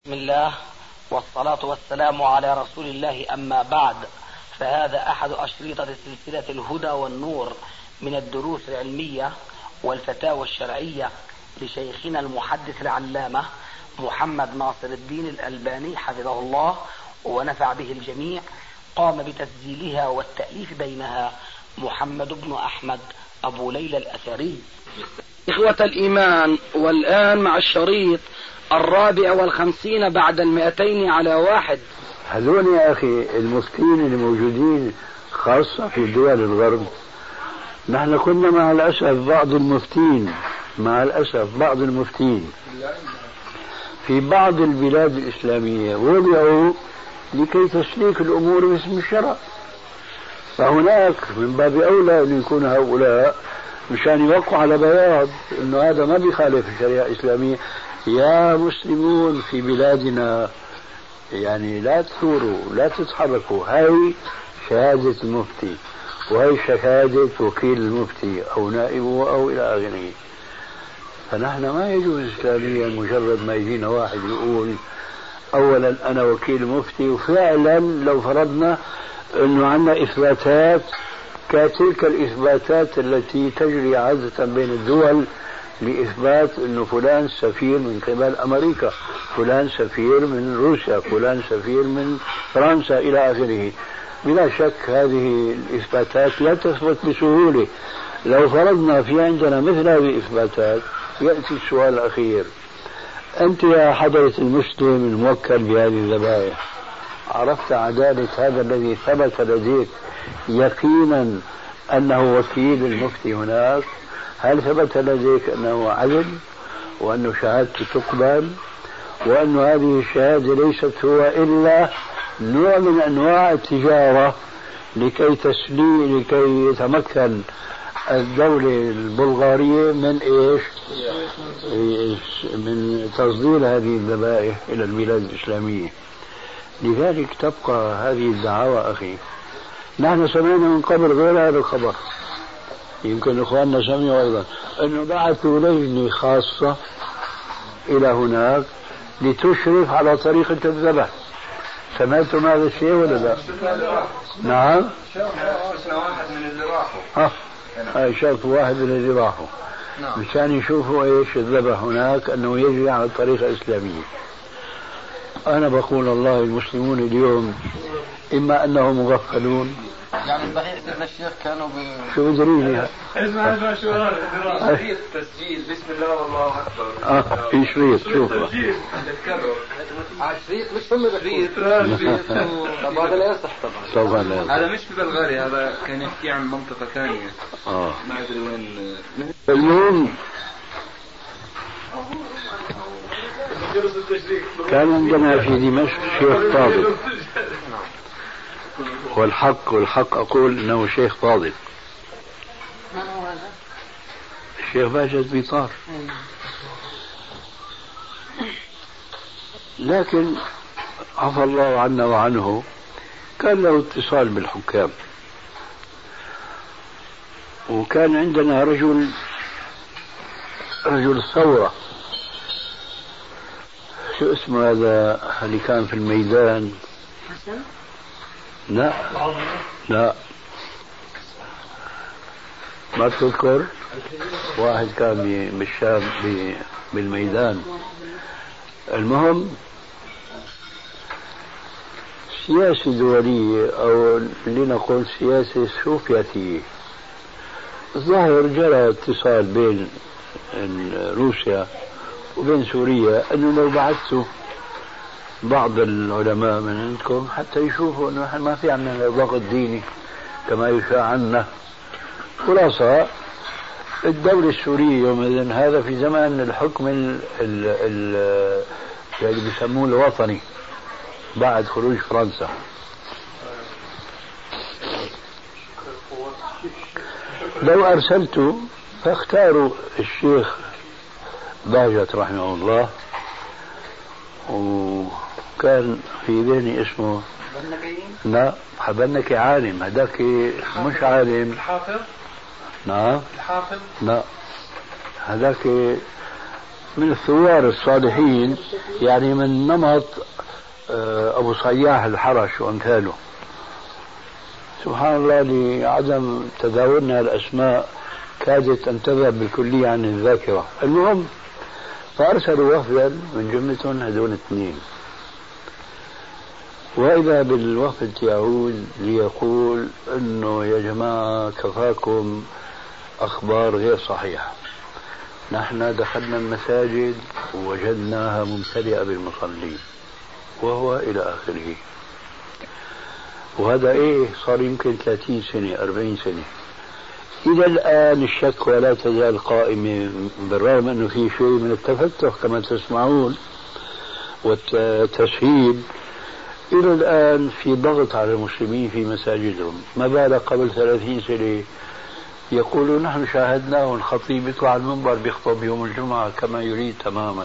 بسم الله والصلاة والسلام على رسول الله، أما بعد، فهذا أحد أشرطة سلسلة الهدى والنور من الدروس العلمية والفتاوى الشرعية لشيخنا المحدث العلامة محمد ناصر الدين الألباني حفظه الله ونفع به الجميع. قام بتسجيلها والتأليف بينها محمد بن أحمد أبو ليلى الأثري. إخوة الإيمان، والآن مع الشريط 54 بعد 200 على 1. هذول يا أخي المفتين الموجودين خاصة في دول الغرب، نحن كنا مع الأسف بعض المفتين في بعض البلاد الإسلامية وضعوا لكي تسليك الأمور باسم الشرع، فهناك من باب أولى أن يكون هؤلاء مشان يوقعوا على بياض أنه هذا ما بيخالف الشريعة الإسلامية. يا مسلمون في بلادنا، يعني لا تثوروا لا تتحركوا، هاي شهادة المفتي وهي شهادة وكيل المفتي أو نائبه أو إلى آخره. فنحن ما يجوز إسلاميا مجرد ما يجينا واحد يقول أولا أنا وكيل مفتي، وفعلا لو فرضنا أنه عندنا إثباتات كتلك الإثباتات التي تجري عادة بين الدول لإثبات أنه فلان سفير من قبل أمريكا، فلان سفير من روسيا، فلان سفير من فرنسا إلى آخره. بلا شك هذه الإثباتات لا تثبت بسهولة. لو فرضنا في عندنا مثل هذه الإثباتات، يأتي السؤال الأخير: أنت يا حضرة المسلم الموكل بهذه الذبائح، عرفت عدالة هذا الذي ثبت لديك يقينا أنه وكيل المفتي هناك؟ هل ثبت لديك أنه عدل وأن شهادته تقبل وأن هذه الشهادة ليست هو إلا نوع من أنواع التجارة لكي يتمكن الدولة البلغارية من من تصدير هذه الذبائح إلى البلاد الإسلامية؟ لذلك تبقى هذه الدعاوى أخي. نحن سمعنا من قبل غير هذا الخبر، يمكن إخواننا سمعوا أيضا أنه بعثوا لجنة خاصة إلى هناك لتشرف على طريقة الذبح. سمعتم هذا الشيء ولا لا؟ نعم، شفنا واحد من اللي راحوا، شافوا واحد من اللي راحوا مشان يشوفوا ايش الذبح هناك، انه يجري على الطريقة الإسلامية. أنا بقول الله المسلمون اليوم إما أنهم مغفلون، يعني صحيح سيدنا الشيخ كانوا شو بدريني اسمع شو هذا تسجيل بسم الله والله أكبر. في شريط شوفوا شريط مش هم شريط طب هذا لا يصح طبعا. هذا مش في بلغاريا، هذا كان يحكي عن منطقة ثانية ما أدري وين. المهم كان عندنا في دمشق شيخ فاضل، والحق أقول إنه شيخ فاضل، الشيخ باجد بيطار، لكن عفى الله عنا وعنه كان له اتصال بالحكام. وكان عندنا رجل ثورة، شو اسمه هذا اللي كان في الميدان؟ لا ما تذكر؟ واحد كان بالشام بالميدان. المهم سياسة دولية أو لنقول سياسة سوفيتية. الظاهر جرى اتصال بين روسيا وبين سوريا أنه لو بعثتوا بعض العلماء من عندكم حتى يشوفوا أنه نحن ما في عندنا ضغط ديني كما يشاع عنا. خلاصة الدولة السورية يومئذ، هذا في زمان الحكم اللي بيسموه الوطني بعد خروج فرنسا، لو أرسلته فاختاروا الشيخ باجت رحمه الله، وكان في ذهني اسمه لا حبنكي عالم، هذاك مش عالم، الحافظ. نعم الحافظ. لا هذاك من الثوار الصالحين، يعني من نمط أبو صياح الحرش وأمثاله. سبحان الله لعدم تداولنا الأسماء كادت أن تذهب بالكلية عن الذاكرة. المهم فأرسلوا وفدا من جملتهم هذول اثنين، وإذا بالوفد يعود ليقول إنه يا جماعة كفاكم أخبار غير صحيحة، نحن دخلنا المساجد ووجدناها ممتلئة بالمصلين، وهو إلى آخره. وهذا صار يمكن 30 سنة 40 سنة. إلى الآن الشك ولا تزال قائمة، بالرغم أنه في شيء من التفتح كما تسمعون والتسهيل. إلى الآن في ضغط على المسلمين في مساجدهم. ما بالك قبل 30 سنة يقولون نحن شاهدناه الخطيب يطلع على المنبر بيخطب يوم الجمعة كما يريد تماما.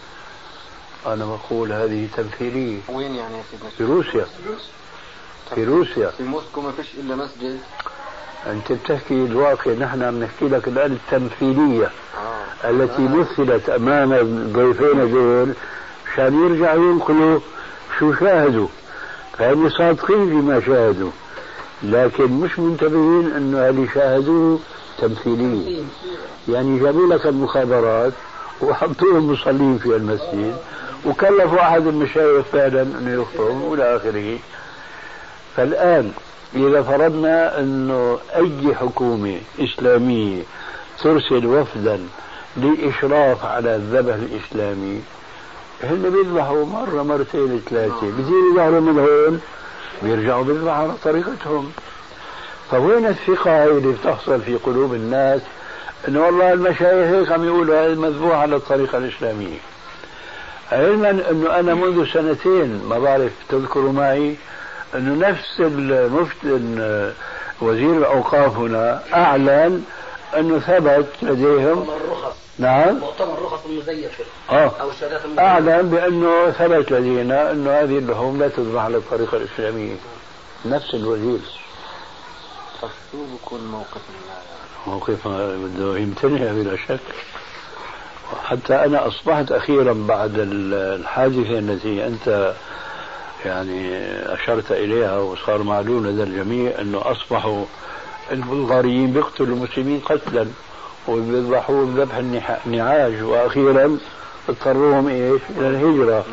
أنا بقول هذه تمثيلية. وين يعني يا سيدنا؟ في روسيا. في روسيا. في موسكو ما فيش إلا مسجد. أنت بتحكي الواقع، نحن عم نحكي لك الآن التمثيلية التي مثلت أمام الضيفين دول مشان يرجعوا ينقلوا شو شاهدوا. فهم صادقين فيما شاهدوا، لكن مش منتبهين أنه اللي شاهدوه تمثيلية. يعني جابوا لك المخابرات وحطوهم مصلين في المسجد وكلفوا أحد المشايخ فعلا أنه يخطب وإلى آخره. فالآن إذا فرضنا أنه أي حكومة إسلامية ترسل وفدا لإشراف على الذبح الإسلامي، هن بيذبحوا مرة مرتين ثلاثة، بيصيروا يظهروا من هون بيرجعوا بيذبحوا على طريقتهم. فوين الثقة اللي بتحصل في قلوب الناس أنه والله المشايخ هيك عم يقولوا هذا مذبوح على الطريقة الإسلامية؟ علما أنه أنا منذ سنتين ما بعرف تذكروا معي أنه نفس المفتي وزير الأوقاف هنا أعلن أنه ثبت لديهم نعم مؤتمر الرخص المزيفة أو أعلن بأنه ثبت لدينا أنه هذه اللحوم لا تذبح على الطريقة الإسلامية. نفس الوزير. شو بكون موقف بده يمتنع بلا شك. حتى أنا أصبحت أخيرا بعد الحادثة التي أنت يعني أشرت إليها وصار معلوم لدى الجميع أنه أصبحوا البلغاريين بيقتلوا المسلمين قتلا وبيذبحوهم ذبح النعاج، وأخيرا اضطروهم إلى الهجرة.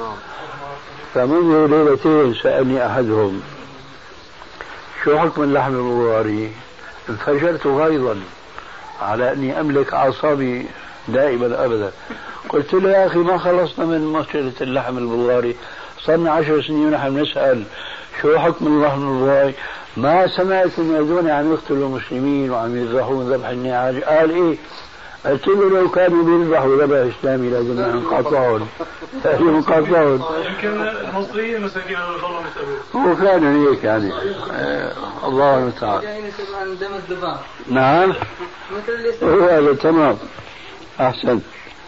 فمنذ ليلتين سألني أحدهم شو حكم اللحم البلغاري؟ انفجرت غيظا على أني أملك أعصابي دائما أبدا. قلت له يا أخي ما خلصنا من مشكلة اللحم البلغاري، صرنا 10 سنين ونحن نسأل شو حكم اللحم البلغاري، ما سمعت ان هذول عم يقتلوا المسلمين وعم يذبحون ذبح النعاج. قال ايه؟ قلت له لو كانوا بيذبحوا ذبح اسلامي لازم نقاطعهم. لازم نقاطعهم. يمكن المصريين مساكين والله مسألون. هو كان هيك يعني. الله المستعان. دم الذباب. نعم. هو هذا تمام. احسن.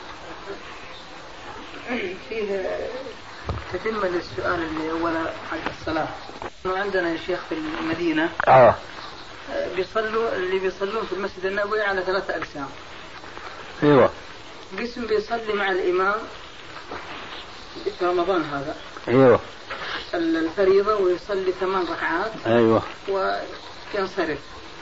فيه تتم للسؤال اللي أول حق الصلاة. عندنا يا شيخ في المدينة بيصلوا اللي بيصلون في المسجد النبوي على 3 أقسام. ايوه. قسم بيصلي مع الإمام في رمضان هذا. ايوه. الفريضة ويصلي 8 ركعات. ايوه. وينصرف.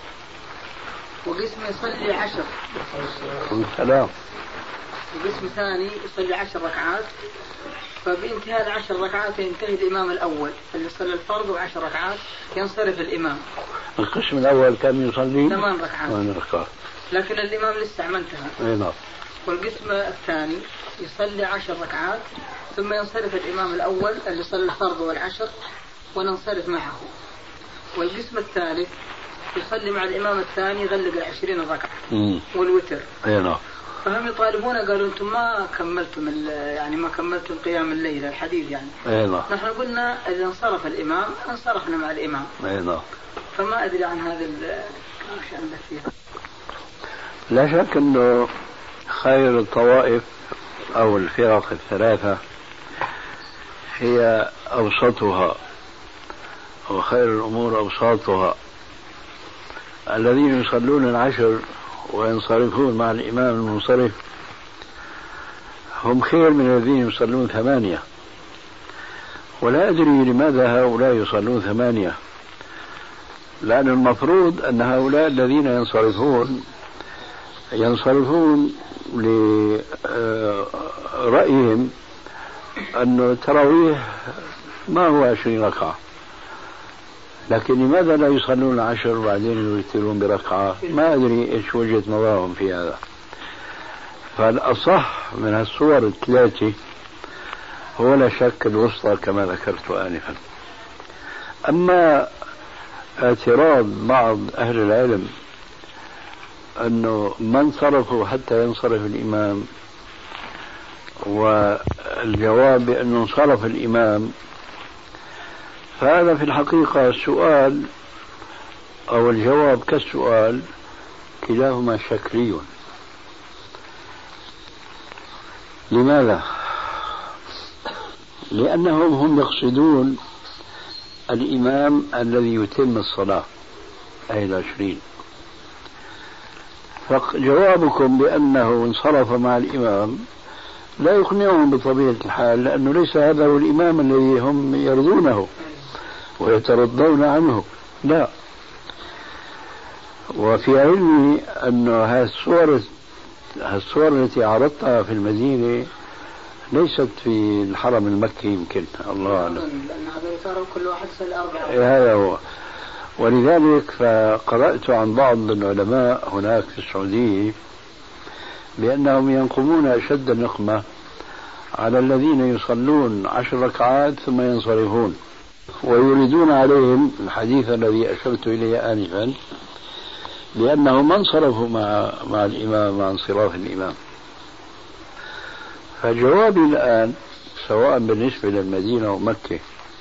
وقسم يصلي 10. سلام. وقسم ثاني يصلي 10 ركعات. فبانتهاء 10 ركعات ينتهي الإمام الأول اللي صلى الفرض و10 ركعات ينصرف الإمام. القسم الأول كان يصلي 8 ركعات. 8 ركعات. لكن الإمام لسه ما انتهى. نعم. والقسم الثاني يصلي 10 ركعات ثم ينصرف الإمام الأول اللي صلى الفرض وال10 وننصرف معه. والقسم الثالث يصلي مع الإمام الثاني يغلق 20 ركعة والوتر. نعم. فهم يطالبون قالوا أنتم ما كملتم يعني ما كملتم قيام الليل الحديث يعني. نعم. نحن قلنا إذا انصرف الإمام انصرفنا مع الإمام. نعم. فما أدري عن هذا ايش عندك فيها. لا شك أنه خير الطوائف أو الفرق الثلاثة هي أوسطها، وخير الأمور أوساطها. الذين يصلون 10 وينصرفون مع الإمام المنصرف هم خير من الذين يصلون 8. ولا أدري لماذا هؤلاء يصلون 8، لأن المفروض أن هؤلاء الذين ينصرفون لرأيهم أن التراويح ما هو 20 ركعة، لكن لماذا لا يصلون 10 وبعدين يوترون بركعة؟ ما أدري إيش وجهة نظرهم في هذا. فالأصح من الصور الثلاثة هو لا شك الوسطى كما ذكرت آنفا. أما اعتراض بعض أهل العلم أنه ما انصرفوا حتى ينصرف الإمام، والجواب بأنه انصرف الإمام، فهذا في الحقيقة السؤال أو الجواب كالسؤال كلاهما شكلي. لماذا؟ لأنهم هم يقصدون الإمام الذي يتم الصلاة أي 20. فجوابكم بأنه انصرف مع الإمام لا يقنعهم بطبيعة الحال، لأنه ليس هذا هو الإمام الذي هم يرضونه ويترضون عنه، لا. وفي علمي أن الصور التي عرضتها في المدينة ليست في الحرم المكي، يمكن الله أعلم، لأن هذا صار كل واحد سل 4. هذا هو. ولذلك فقرأت عن بعض العلماء هناك في السعودية بأنهم ينقمون أشد النقمة على الذين يصلون 10 ركعات ثم ينصرفون، ويريدون عليهم الحديث الذي أشرت إليه آنفا بأنه ما انصرفوا مع الإمام مع انصراف الإمام. فجوابي الآن سواء بالنسبة للمدينة ومكة،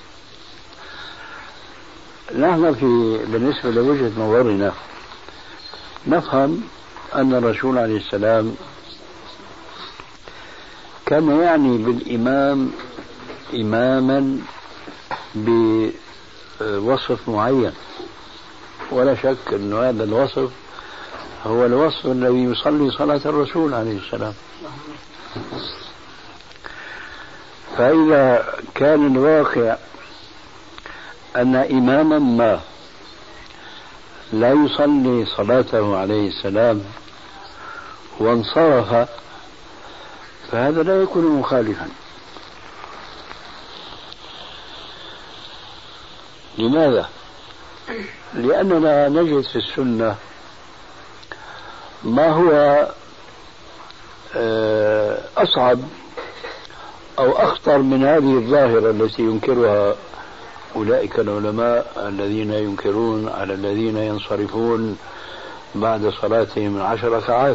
نحن بالنسبة لوجهة نظرنا نفهم أن الرسول عليه السلام كان يعني بالإمام إماما بوصف معين، ولا شك أن هذا الوصف هو الوصف الذي يصلي صلاة الرسول عليه السلام. فإذا كان الواقع أن إماما ما لا يصلي صلاته عليه السلام وانصرف، فهذا لا يكون مخالفا. لماذا؟ لأننا نجد في السنة ما هو أصعب أو أخطر من هذه الظاهرة التي ينكرها أولئك العلماء الذين ينكرون على الذين ينصرفون بعد صلاتهم من 10 ركعات.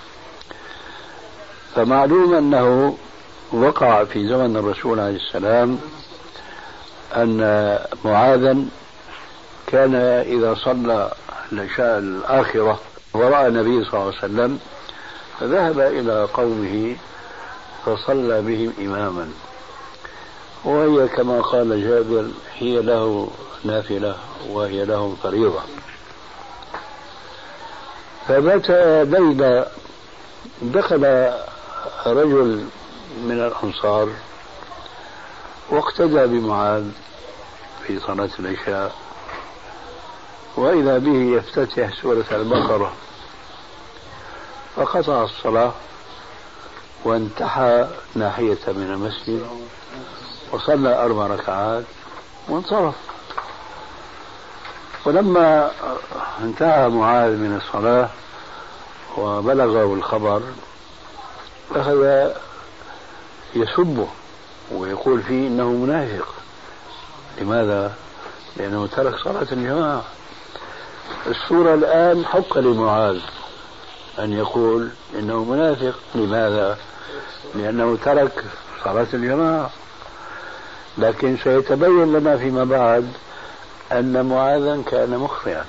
فمعلوم أنه وقع في زمن الرسول عليه السلام أن معاذا كان إذا صلى العشاء الآخرة ورأى النبي صلى الله عليه وسلم فذهب إلى قومه فصلى بهم إماما، وهي كما قال جابر هي له نافلة وهي لهم فريضة. فذات ليلة دخل رجل من الأنصار واقتدى بمعاذ في صلاة العشاء، وإذا به يفتتح سورة البقرة، فقطع الصلاة وانتحى ناحية من المسجد وصلى 4 ركعات وانصرف. ولما انتهى معاذ من الصلاة وبلغه الخبر أخذ يسبه ويقول فيه إنه منافق. لماذا؟ لأنه ترك صلاة الجماعة. الصورة الآن حق لمعاذ أن يقول إنه منافق. لماذا؟ لأنه ترك صلاة الجماعة. لكن سيتبين لنا فيما بعد أن معاذا كان مخطئا،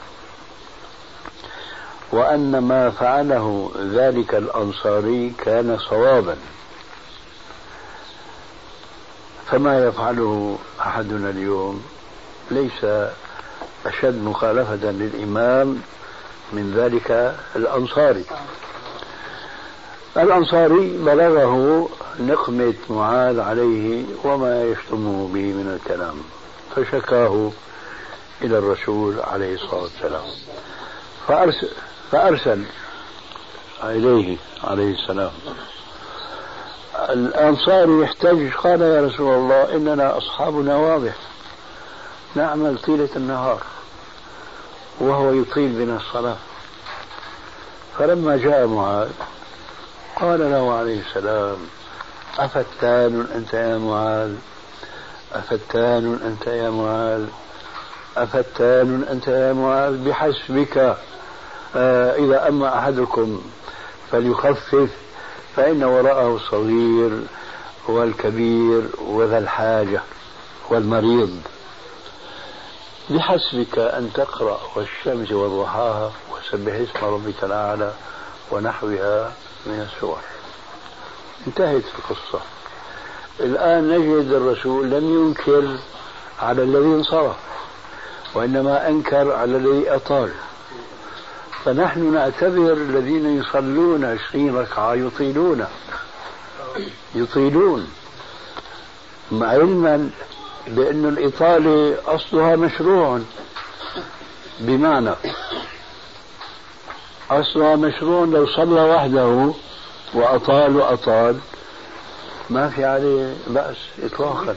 وأن ما فعله ذلك الأنصاري كان صوابا، فما يفعله أحدنا اليوم ليس أشد مخالفة للإمام من ذلك الأنصاري. الأنصاري بلغه نقمة معاذ عليه وما يشتمه به من الكلام، فشكاه إلى الرسول عليه الصلاة والسلام، فأرسل إليه عليه السلام. الأنصاري يحتج، قال يا رسول الله إننا أصحابنا واضح نعمل طيلة النهار وهو يطيل بنا الصلاة. فلما جاء معاذ قال له عليه السلام أفتان أنت يا معاذ، أفتان أنت يا معاذ، أفتان أنت يا معاذ، بحسبك إذا أما أحدكم فليخفف فإن وراءه الصغير والكبير وذا الحاجة والمريض. بحسبك أن تقرأ والشمس وضحاها وسبح اسم ربك الأعلى ونحوها من السور. انتهت القصة. الآن نجد الرسول لم ينكر على الذي انصرف، وإنما أنكر على الذي أطال. فنحن نعتبر الذين يصلون 20 ركعة يطيلون مع علما بأن الإطالة أصلها مشروع، بمعنى أصلها مشروع لو صلى وحده وأطال ما في عليه بأس إطلاقا،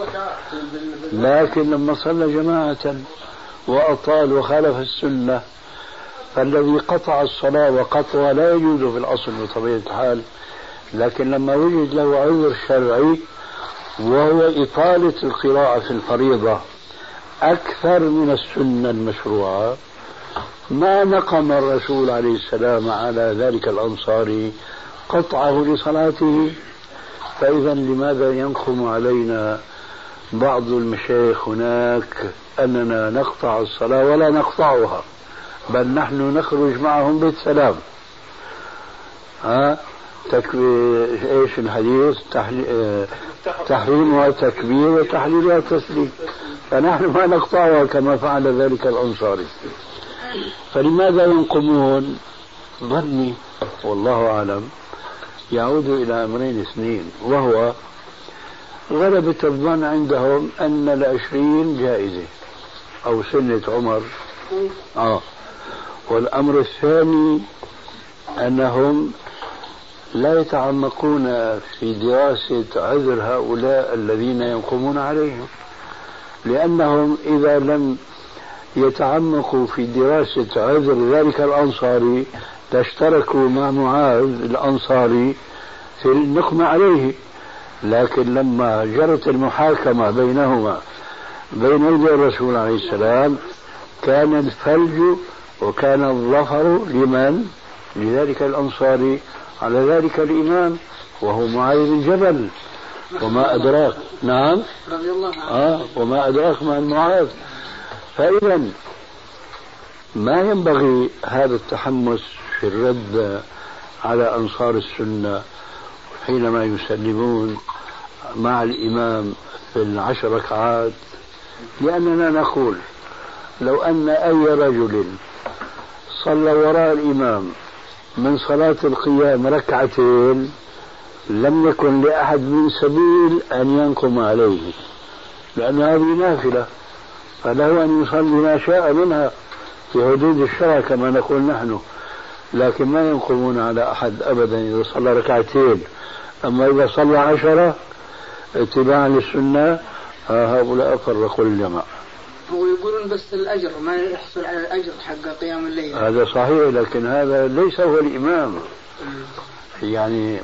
لكن لما صلى جماعة وأطال وخالف السنة فالذي قطع الصلاة وقطعها لا يجوز في الأصل بطبيعة الحال، لكن لما وجد له عذر شرعي وهو إطالة القراءة في الفريضة أكثر من السنة المشروعة ما نقم الرسول عليه السلام على ذلك الأنصاري قطعه لصلاته. فإذا لماذا ينقم علينا بعض المشايخ هناك أننا نقطع الصلاة ولا نقطعها، بل نحن نخرج معهم بالسلام؟ ايش الحديث؟ تحريمها تكبير وتحليلها تسليم، فنحن ما نقطعها كما فعل ذلك الأنصاري. فلماذا ينقمون؟ ظني والله أعلم يعود إلى أمرين اثنين، وهو غلبة الظن عندهم أن 20 جائزة أو سنة عمر، والأمر الثاني أنهم لا يتعمقون في دراسة عذر هؤلاء الذين ينقمون عليهم، لأنهم إذا لم يتعمقوا في دراسة عذر ذلك الأنصاري تشتركوا مع معاذ الأنصاري في النقم عليه. لكن لما جرت المحاكمة بينهما بين يدي الرسول عليه السلام كان الفلج وكان الظفر لمن؟ لذلك الأنصاري على ذلك الإمام وهو معاذ بن جبل. وما أدراك، نعم رضي الله عنه، وما أدراك مع معاذ. فإذا ما ينبغي هذا التحمس في الرد على أنصار السنة حينما يسلمون مع الإمام في 10 ركعات، لأننا نقول لو أن أي رجل صلى وراء الإمام من صلاة القيام 2 ركعتين لم يكن لأحد من سبيل أن ينقم عليه، لأن هذه نافلة فله أن يصلي ما شاء منها في حدود الشرع كما نقول نحن، لكن ما ينقمون على أحد أبدا إذا صلى 2 ركعتين. أما إذا صلى 10 اتباعا للسنة هؤلاء فرقوا الجماعة. ويقولون بس الأجر ما يحصل على الأجر حق قيام الليل. هذا صحيح، لكن هذا ليس هو الإمام. يعني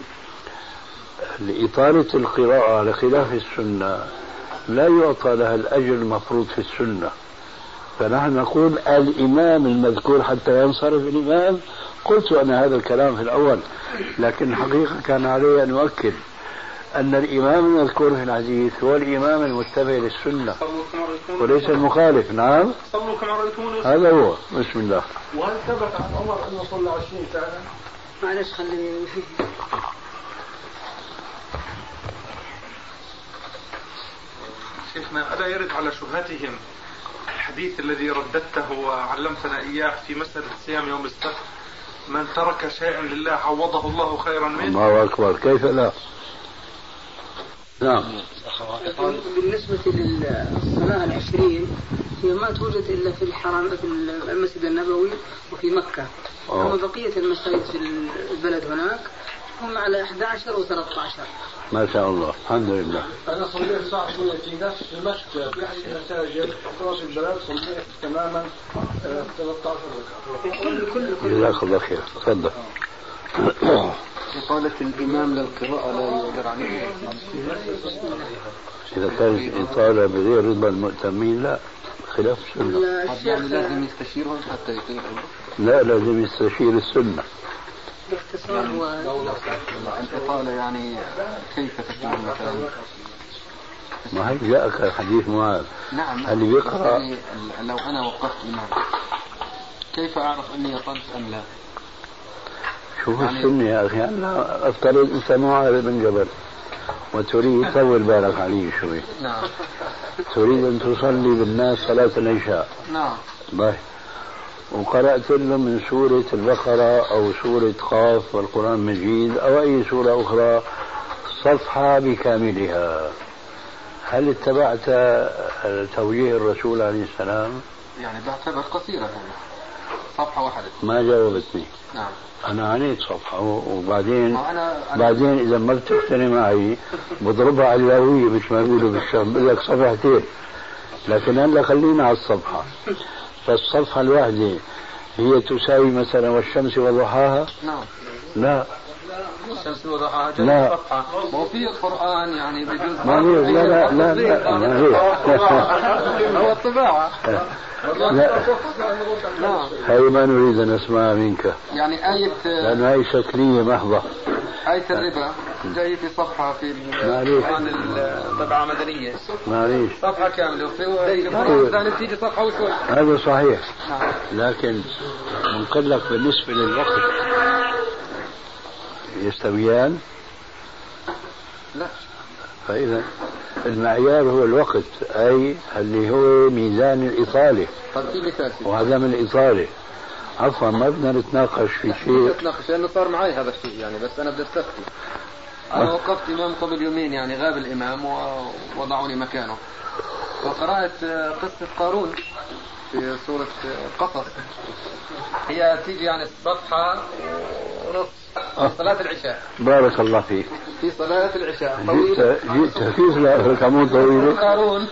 لإطالة القراءة على خلاف السنة لا يعطى لها الأجر المفروض في السنة، فنحن نقول الإمام المذكور حتى ينصرف الإمام. قلت أنا هذا الكلام في الأول، لكن الحقيقة كان علي أن أؤكد أن الإمام المذكور في الحديث هو الإمام المتبع للسنة وليس المخالف. نعم صلوا كما رأيتموني، هذا هو. بسم الله. وهل ثبت عن عمر أنه صلى 20 فعلا؟ معلش خليني شيخنا، ألا يرد على شبهتهم الحديث الذي رددته وعلمتنا إياه في مسألة صيام يوم السبت من ترك شيئا لله عوضه الله خيرا منه. الله أكبر، كيف لا؟ نعم. بالنسبة للصلاة 20 هي ما توجد إلا في الحرم، في المسجد النبوي وفي مكة. أما بقية المساجد في البلد هناك هم على 11 و13. ما شاء الله، الحمد لله. أنا صليت الساعة 8 في نفس دمشق في أحد المساجد في البلد، صليت تماما 13 ركعة. جزاك الله خير. تفضل. إطالة الإمام للقراءة لا يقدر عليه. إذا كانت إطالة بغير رضا المؤتمين لا، خلاف السنة. يعني لازم يستشيرهم حتى يطيل. لا، لازم يستشير السنة. باختصار الإطالة يعني كيف تكون مثلا؟ ما هي جاءك حديث معاذ. نعم. اللي بيقرأ يعني لو أنا وقفت إمام كيف أعرف أني أطلت أم لا؟ شوف يعني السنة يا أخي. أنا أفترض أنت معاذ بن جبل وتريد طول بالك عليه شوي. نعم. تريد أن تصلي بالناس صلاة العشاء. نعم. باي. وقرأت لهم من سورة البقرة أو سورة قاف والقرآن المجيد أو أي سورة أخرى صفحة بكاملها، هل اتبعت توجيه الرسول عليه السلام؟ يعني بعتبر قصيرة يعني صفحة واحدة. ما جاوبتني. نعم. أنا عنيت صفحة وبعدين بعدين إذا ما بتقتني معي بضربها على اللاوية مثل ما بيقولوا بالشام، بقول لك صفحتين، لكن هلا خلينا على الصفحة. فالصفحة الواحدة هي تساوي مثلا والشمس وضحاها؟ نعم. لا. الشمس وضحاها لا. صفحة. ما في القرآن يعني بجوز. ما هي. لا لا لا ما هي. هو الطباعة. لا. هاي ما نريد أن نسمعها منك. يعني آية. لأن هاي شكلية محضة. آية الربا جاي في صفحة في القرآن الطبعة مدنية. معليش. صفحة كاملة وفي القرآن الثاني تيجي صفحة وشوي. هذا صحيح. نعم. لكن منقل لك بالنسبة للوقت يستويان؟ لا. فإذا المعيار هو الوقت، أي اللي هو ميزان الإطالة. وهذا من الإطالة. عفوا ما بدنا نتناقش في شيء. نتناقش لأنه صار معي هذا الشيء يعني، بس أنا بدي أستفتي. أنا وقفت إمام قبل يومين يعني غاب الإمام ووضعوني مكانه، وقرأت قصة قارون في سورة قصص. هي تيجي يعني صفحة ونص في صلاة العشاء. بارك الله فيك. في صلاة العشاء طويلة. جئت كيف لا ركعة طويلة؟ قارون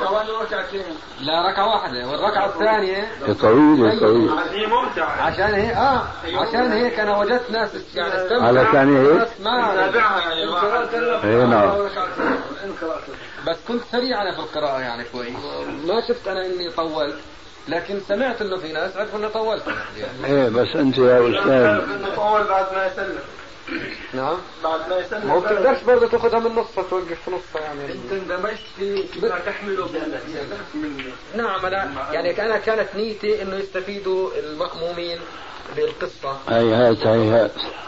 لا ركعة واحدة، والركعة الثانية طويلة. هي ممتعة عشان هيك عشان هيك أنا وجدت ناس يعني علشان هيك ما تابعها يعني. نعم. بس كنت سريع أنا في القراءة يعني شوي، ما شفت أنا إني طولت، لكن سمعت إنه في ناس عرفوا إني طولت يعني. إيه بس أنت يا أستاذ. طول بعد ما يسلم. نعم. بعد ما يسلم. ما بتقدرش برضه تاخذها من نصها توقف في نصها يعني. أنت اندمجت في ما تحمله نعم. أنا يعني كانت نيتي إنه يستفيدوا المأمومين بالقصة. هيهات.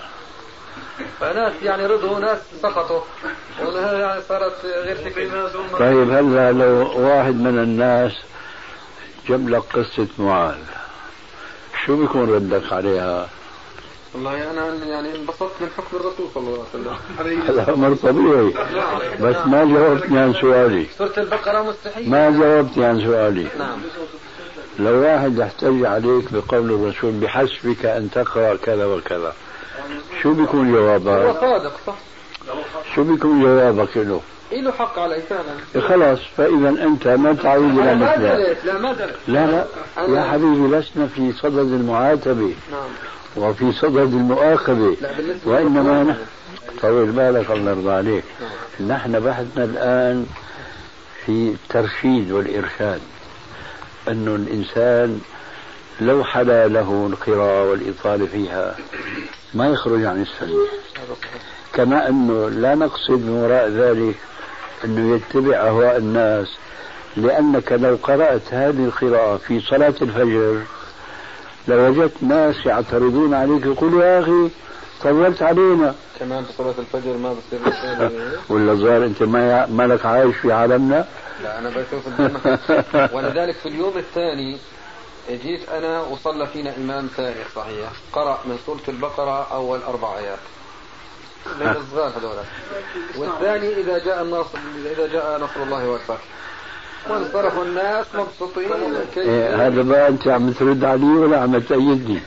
فناس يعني رضوا ناس سقطوا يعني صارت غير فكرة. طيب هلا لو واحد من الناس جاب لك قصة معاذ شو بيكون ردك عليها؟ والله أنا يعني انبسطت من حكم الرسول صلى الله عليه وسلم. هذا أمر طبيعي. بس ما جاوبتني عن سؤالي. سورة البقرة مستحيل. ما جاوبتني عن سؤالي. نعم. لو واحد يحتج عليك بقول الرسول بحسبك أن تقرأ كذا وكذا شو بيكون جوابك؟ هو صادق صح. شو بيكون جوابك له؟ له حق علي فعلا. خلاص فإذا أنت ما تعود إلى مثله. لا يا حبيبي لسنا في صدد المعاتبة. نعم. وفي صدد المؤاخذة، وإنما طول بالك الله يرضى عليك. نحن بحثنا الآن في الترشيد والإرشاد، أنه الإنسان لو حلا له القراءة والإطالة فيها ما يخرج عن السنة. كما أنه لا نقصد من وراء ذلك أنه يتبع أهواء الناس، لأنك لو قرأت هذه القراءة في صلاة الفجر لوجدت ناس يعترضون عليك يقولوا يا أخي طولت علينا. كمان في صلاة الفجر ما بصير ولا ظاهر أنت ما لك عايش في عالمنا. لا أنا بشوف الدماء. ولذلك في اليوم الثاني جيت أنا وصلى فينا إمام ثاني صحيح قرأ من سورة البقرة أول 4 آيات للصغار هذولا، والثاني إذا جاء نصر الله والفتح، وانصرفوا الناس مبسوطين. هذا بقى أنت عم ترد علي ولا عم تأيدني؟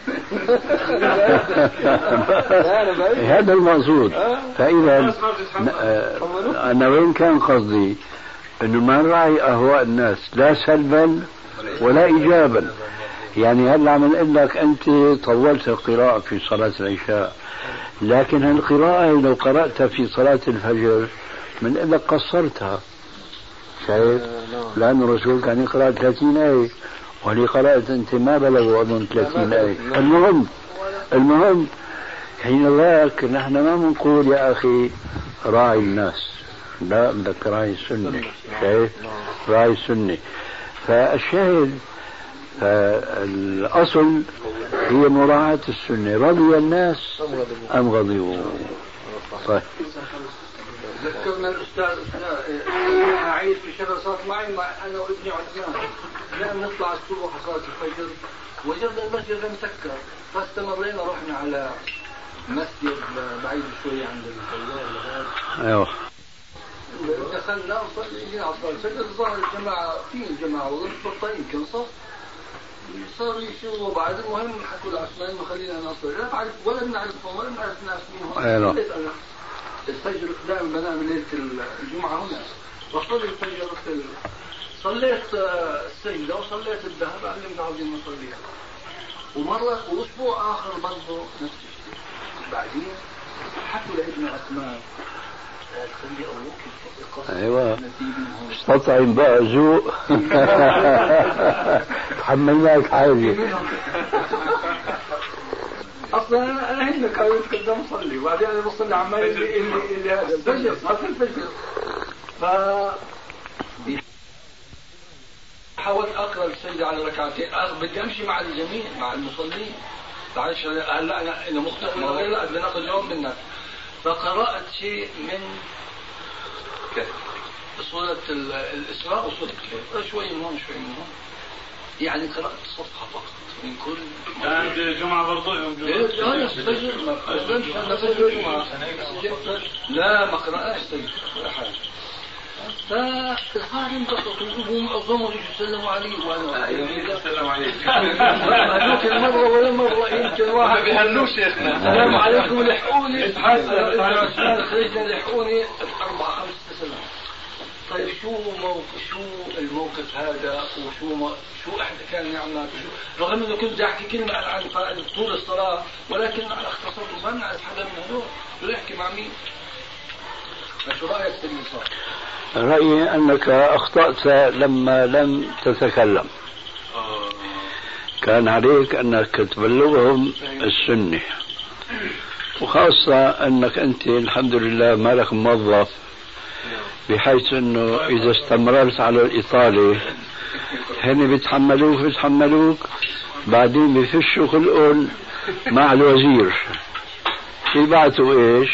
هذا المقصود. فإذا أنا وين كان قصدي؟ إنه ما نراعي أهواء الناس لا سلبا ولا إيجابا. يعني هلا عم نقول لك أنت طولت القراءة في صلاة العشاء، لكن هالقراءة لو قرأتها في صلاة الفجر من إنك قصرتها، شايف؟ لأن الرسول كان يقرأ 30 آية ولي قرأت أنت ما بلغوا أظن 30 آية. المهم حين ذاك نحن ما بنقول يا أخي راعي الناس، لا بدك راعي السنة، شايف؟ راعي السنة. فالشاهد الأصل هي مراعاة السنة، رضي الناس أم غضبوا. طيب ذكرنا الأستاذ أعيد في شهر صارت معي أنا وابني عثمان، لأن نطلع الصبح صلاة الفجر وجدنا المسجد مسكر، فاستمرينا رحنا على مسجد بعيد شوي عند الفجر. أيوه دخلنا وصلي جينا على صلاة الفجر، ظهر الجماعة وظن فرطة يمكن صف صاروا يشوفوا بعد. المهم حكوا لعثمان ما خلينا نصلي، لا بعرف ولا بنعرفهم ولا بنعرف ناس منهم. الفجر دائما بنام ليلة الجمعة هنا، وصلي الفجر صليت السجدة وصليت الذهب علمنا عاوزين نصليها، ومرة وأسبوع آخر برضه نفس الشيء. بعدين حكوا لابن عثمان خلي أبوك ايوه استطعم بقى ذوق تحملناك حاجة. اصلا انا هناك قاعد قدام اصلي وبعدين انا بصلي عمال اللي هذا الفجر صلاه الفجر. ف حاولت اقرا السجده على ركعتين، بدي امشي مع الجميع مع المصلين. تعرف هلا انا مخطئ ولا غير، لا بدي ناخذ جواب منك. فقرات شيء من سورة الإسراء وسورة الكهف، شوي من هون شوي من هون، يعني قرأت صفحة فقط من كل. عند الجمعة برضو يوم الجمعة. لا ما قرأناش سجد ولا حاجة. فالحال انبسطوا وهم أظنوا يسلموا علي وأنا يسلم عليك. هذوك المرة ولا مرة يمكن واحد بيهنوش شيخنا. السلام عليكم لحقوني. خرجنا لحقوني 4-5 سنة. طيب شو الموقف هذا وشو احنا كان نعمل رغم انه كنت بدي احكي كلمه عن طول الصلاه، ولكن على اختصار ما نعرف حدا من هذول بده يحكي مع مين. شو رايك في النصاب؟ رأيي أنك أخطأت لما لم تتكلم. كان عليك أنك تبلغهم السنة، وخاصة أنك أنت الحمد لله مالك موظف، بحيث أنه إذا استمررت على الإطالة هن بيتحملوك بعدين بيفشوا خلقهم مع الوزير يبعثوا إيش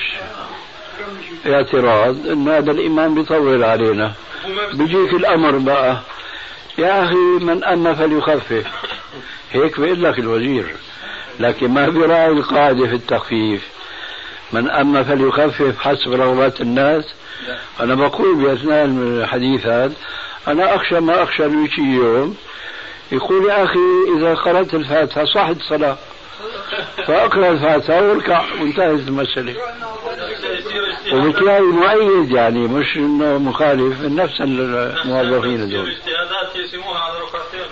اعتراض إن هذا الإمام بيطول علينا. بيجيك الأمر بقى يا أخي من أما فليخفف، هيك بيقول لك الوزير، لكن ما بيراعي القاعدة في التخفيف، من أما فليخفف حسب رغبات الناس. أنا بقول بأثناء الحديث هذا أنا أخشى ما أخشى أن يجي يوم يقول يا أخي إذا قرأت الفاتحة صحت الصلاة، فأقرأ الفاتحة واركع وانتهت المسألة. وبتلاقي مؤيد يعني مش إنه مخالف من نفس الموظفين دول. اجتهادات يسموها على ركعتين.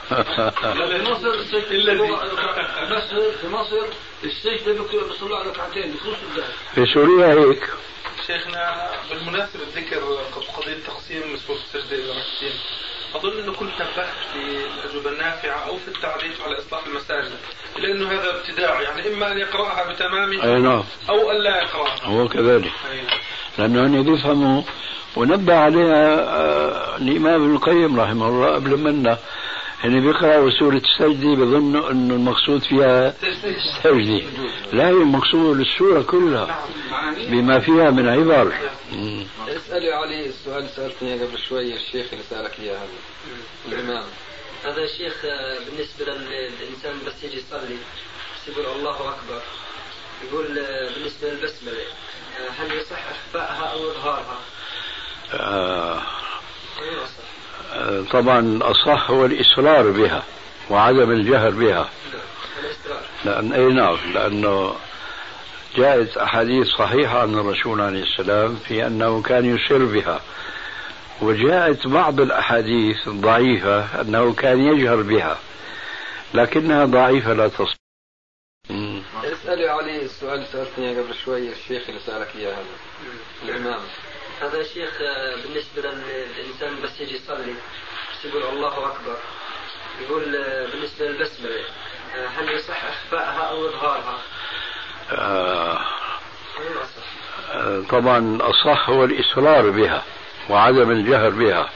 في مصر السجدة بيصلوا على ركعتين بخلص الذهب. في سوريا هيك. شيخنا بالمناسبة ذكر قضية تقسيم سورة السجدة إلى ركعتين، أظن أنه كنت نبهت في الأجوبة النافعة أو في التعليق على إصلاح المساجد، لأنه هذا ابتداع، يعني إما أن يقرأها بتمامها أو أن لا يقرأها. هو كذلك، لأنه هن يفهموا، ونبه عليها الإمام ابن القيم رحمه الله قبل منا، هن بيقرأوا سورة السجدة بظنوا أنه المقصود فيها السجدة، لا هي المقصود السورة كلها بما فيها من عبر. اسألي علي السؤال اللي سألتني قبل شوي الشيخ اللي سألك إياه هذا الإمام، هذا يا شيخ بالنسبة للإنسان بس يجي يصلي بس يقول الله أكبر، يقول بالنسبة للبسملة هل يصح إخفاءها أو إظهارها؟ طبعا الأصح هو الإصرار بها وعدم الجهر بها. لأنه جاءت أحاديث صحيحة عن الرسول عليه السلام في أنه كان يسر بها، وجاءت بعض الأحاديث الضعيفة أنه كان يجهر بها، لكنها ضعيفة لا تصح. اسألي علي السؤال اللي سألتني قبل شوي الشيخ اللي سألك إياه هذا الإمام. هذا يا شيخ بالنسبة للإنسان بس يجي يصلي بس يقول الله أكبر، يقول بالنسبة للبسملة هل يصح إخفاءها أو إظهارها؟ طبعا الأصح هو الإصرار بها وعدم الجهر بها.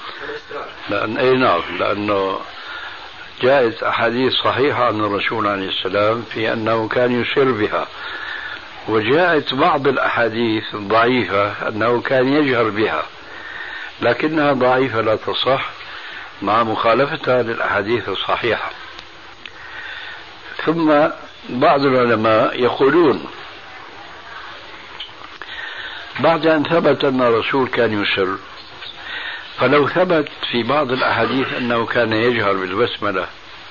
لأنه جاءت أحاديث صحيحة عن الرسول عليه السلام في أنه كان يسر بها، وجاءت بعض الأحاديث الضعيفة أنه كان يجهر بها، لكنها ضعيفة لا تصح مع مخالفتها للأحاديث الصحيحة. ثم بعض العلماء يقولون بعد أن ثبت أن الرسول كان يسر، فلو ثبت في بعض الأحاديث أنه كان يجهر بالبسملة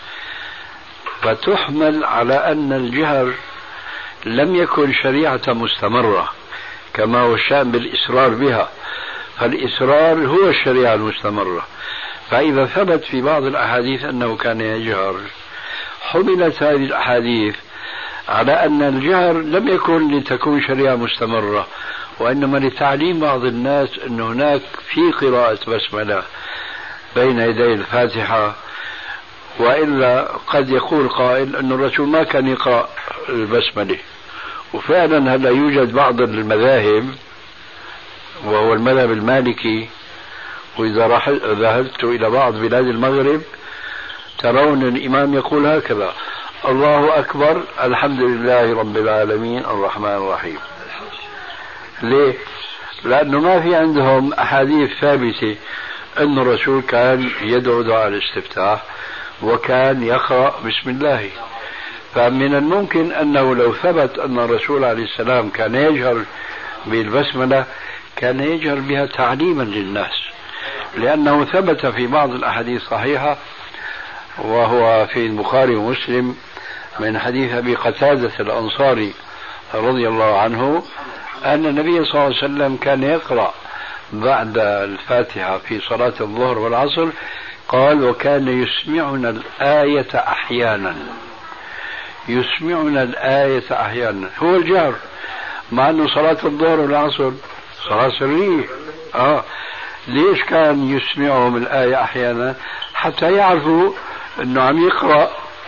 فتحمل على أن الجهر لم يكن شريعة مستمرة كما هو الشأن بالإصرار بها، فالإصرار هو الشريعة المستمرة. فإذا ثبت في بعض الأحاديث أنه كان يجهر حملت هذه الأحاديث على أن الجهر لم يكن لتكون شريعة مستمرة، وإنما لتعليم بعض الناس أن هناك في قراءة بسملة بين يدي الفاتحة، وإلا قد يقول قائل أن الرسول ما كان يقرأ البسملة. وفعلا هلا يوجد بعض المذاهب وهو المذهب المالكي، وإذا ذهبت إلى بعض بلاد المغرب ترون الإمام يقول هكذا: الله أكبر الحمد لله رب العالمين الرحمن الرحيم. ليه؟ لأنه ما في عندهم أحاديث ثابتة أن الرسول كان يدعو دعاء الاستفتاح وكان يقرأ بسم الله. فمن الممكن أنه لو ثبت أن الرسول عليه السلام كان يجهر بالبسملة كان يجهر بها تعليما للناس، لأنه ثبت في بعض الأحاديث الصحيحة وهو في البخاري ومسلم من حديث أبي قتادة الأنصاري رضي الله عنه أن النبي صلى الله عليه وسلم كان يقرأ بعد الفاتحة في صلاة الظهر والعصر، قال: وكان يسمعنا الآية أحيانا. يسمعنا الآية أحيانا هو الجهر، مع أنه صلاة الظهر والعصر صلاة سرية. ليش كان يسمعهم الآية أحيانا؟ حتى يعرفوا أنه عم يقرأ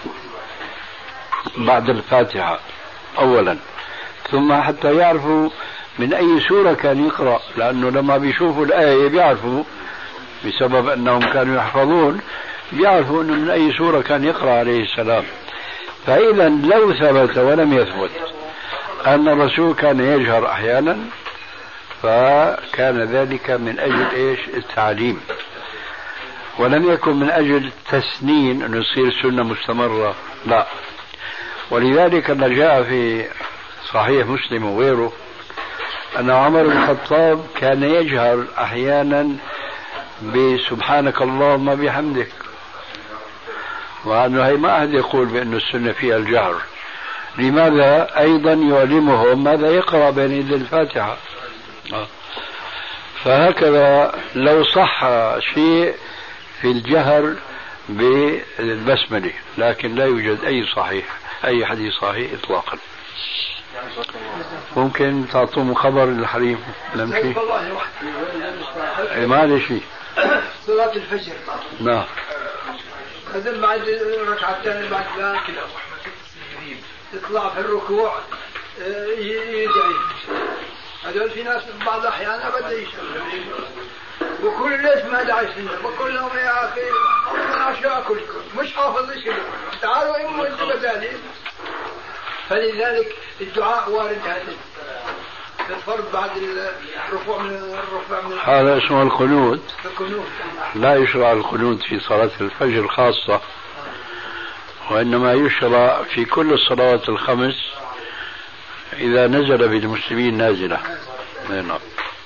بعد الفاتحة أولا، ثم حتى يعرفوا من أي سورة كان يقرأ، لأنه لما بيشوفوا الآية بيعرفوا بسبب أنهم كانوا يحفظون، بيعرفوا أنه من أي سورة كان يقرأ عليه السلام. فإذا لو ثبت ولم يثبت أن الرسول كان يجهر أحيانا فكان ذلك من أجل التعليم، ولم يكن من أجل تسنين أن يصير سنة مستمرة، لا. ولذلك ما جاء في صحيح مسلم وغيره أن عمر بن الخطاب كان يجهر أحيانا بسبحانك اللهم بحمدك، وأنه هي ما أحد يقول بأن السنة فيها الجهر. لماذا؟ أيضا يعلمهم ماذا يقرأ بين يدي الفاتحة. فهكذا لو صح شيء في الجهر بالبسملة، لكن لا يوجد أي حديث صحيح إطلاقا. ممكن تعطوهم خبر الحريم نمشي؟ ما شيء. صلاة الفجر. نعم. هذا بعد ركعتين بعد ذلك يطلع في الركوع يدعي. هذول في ناس بعض الأحيان أبدا يشغل، وكل ليش ما دعي سنة، وكل لهم يا أخي أنا أشاكلكم مش حافظ شيء، تعالوا إموا أنتم بدالي. فلذلك الدعاء وارد هذا. الفرض بعد الركوع من هذا اسمه القنوت. القنوت لا يشرع القنوت في صلاة الفجر خاصة، وإنما يشرع في كل الصلوات الخمس إذا نزل بالمسلمين نازلة. نعم.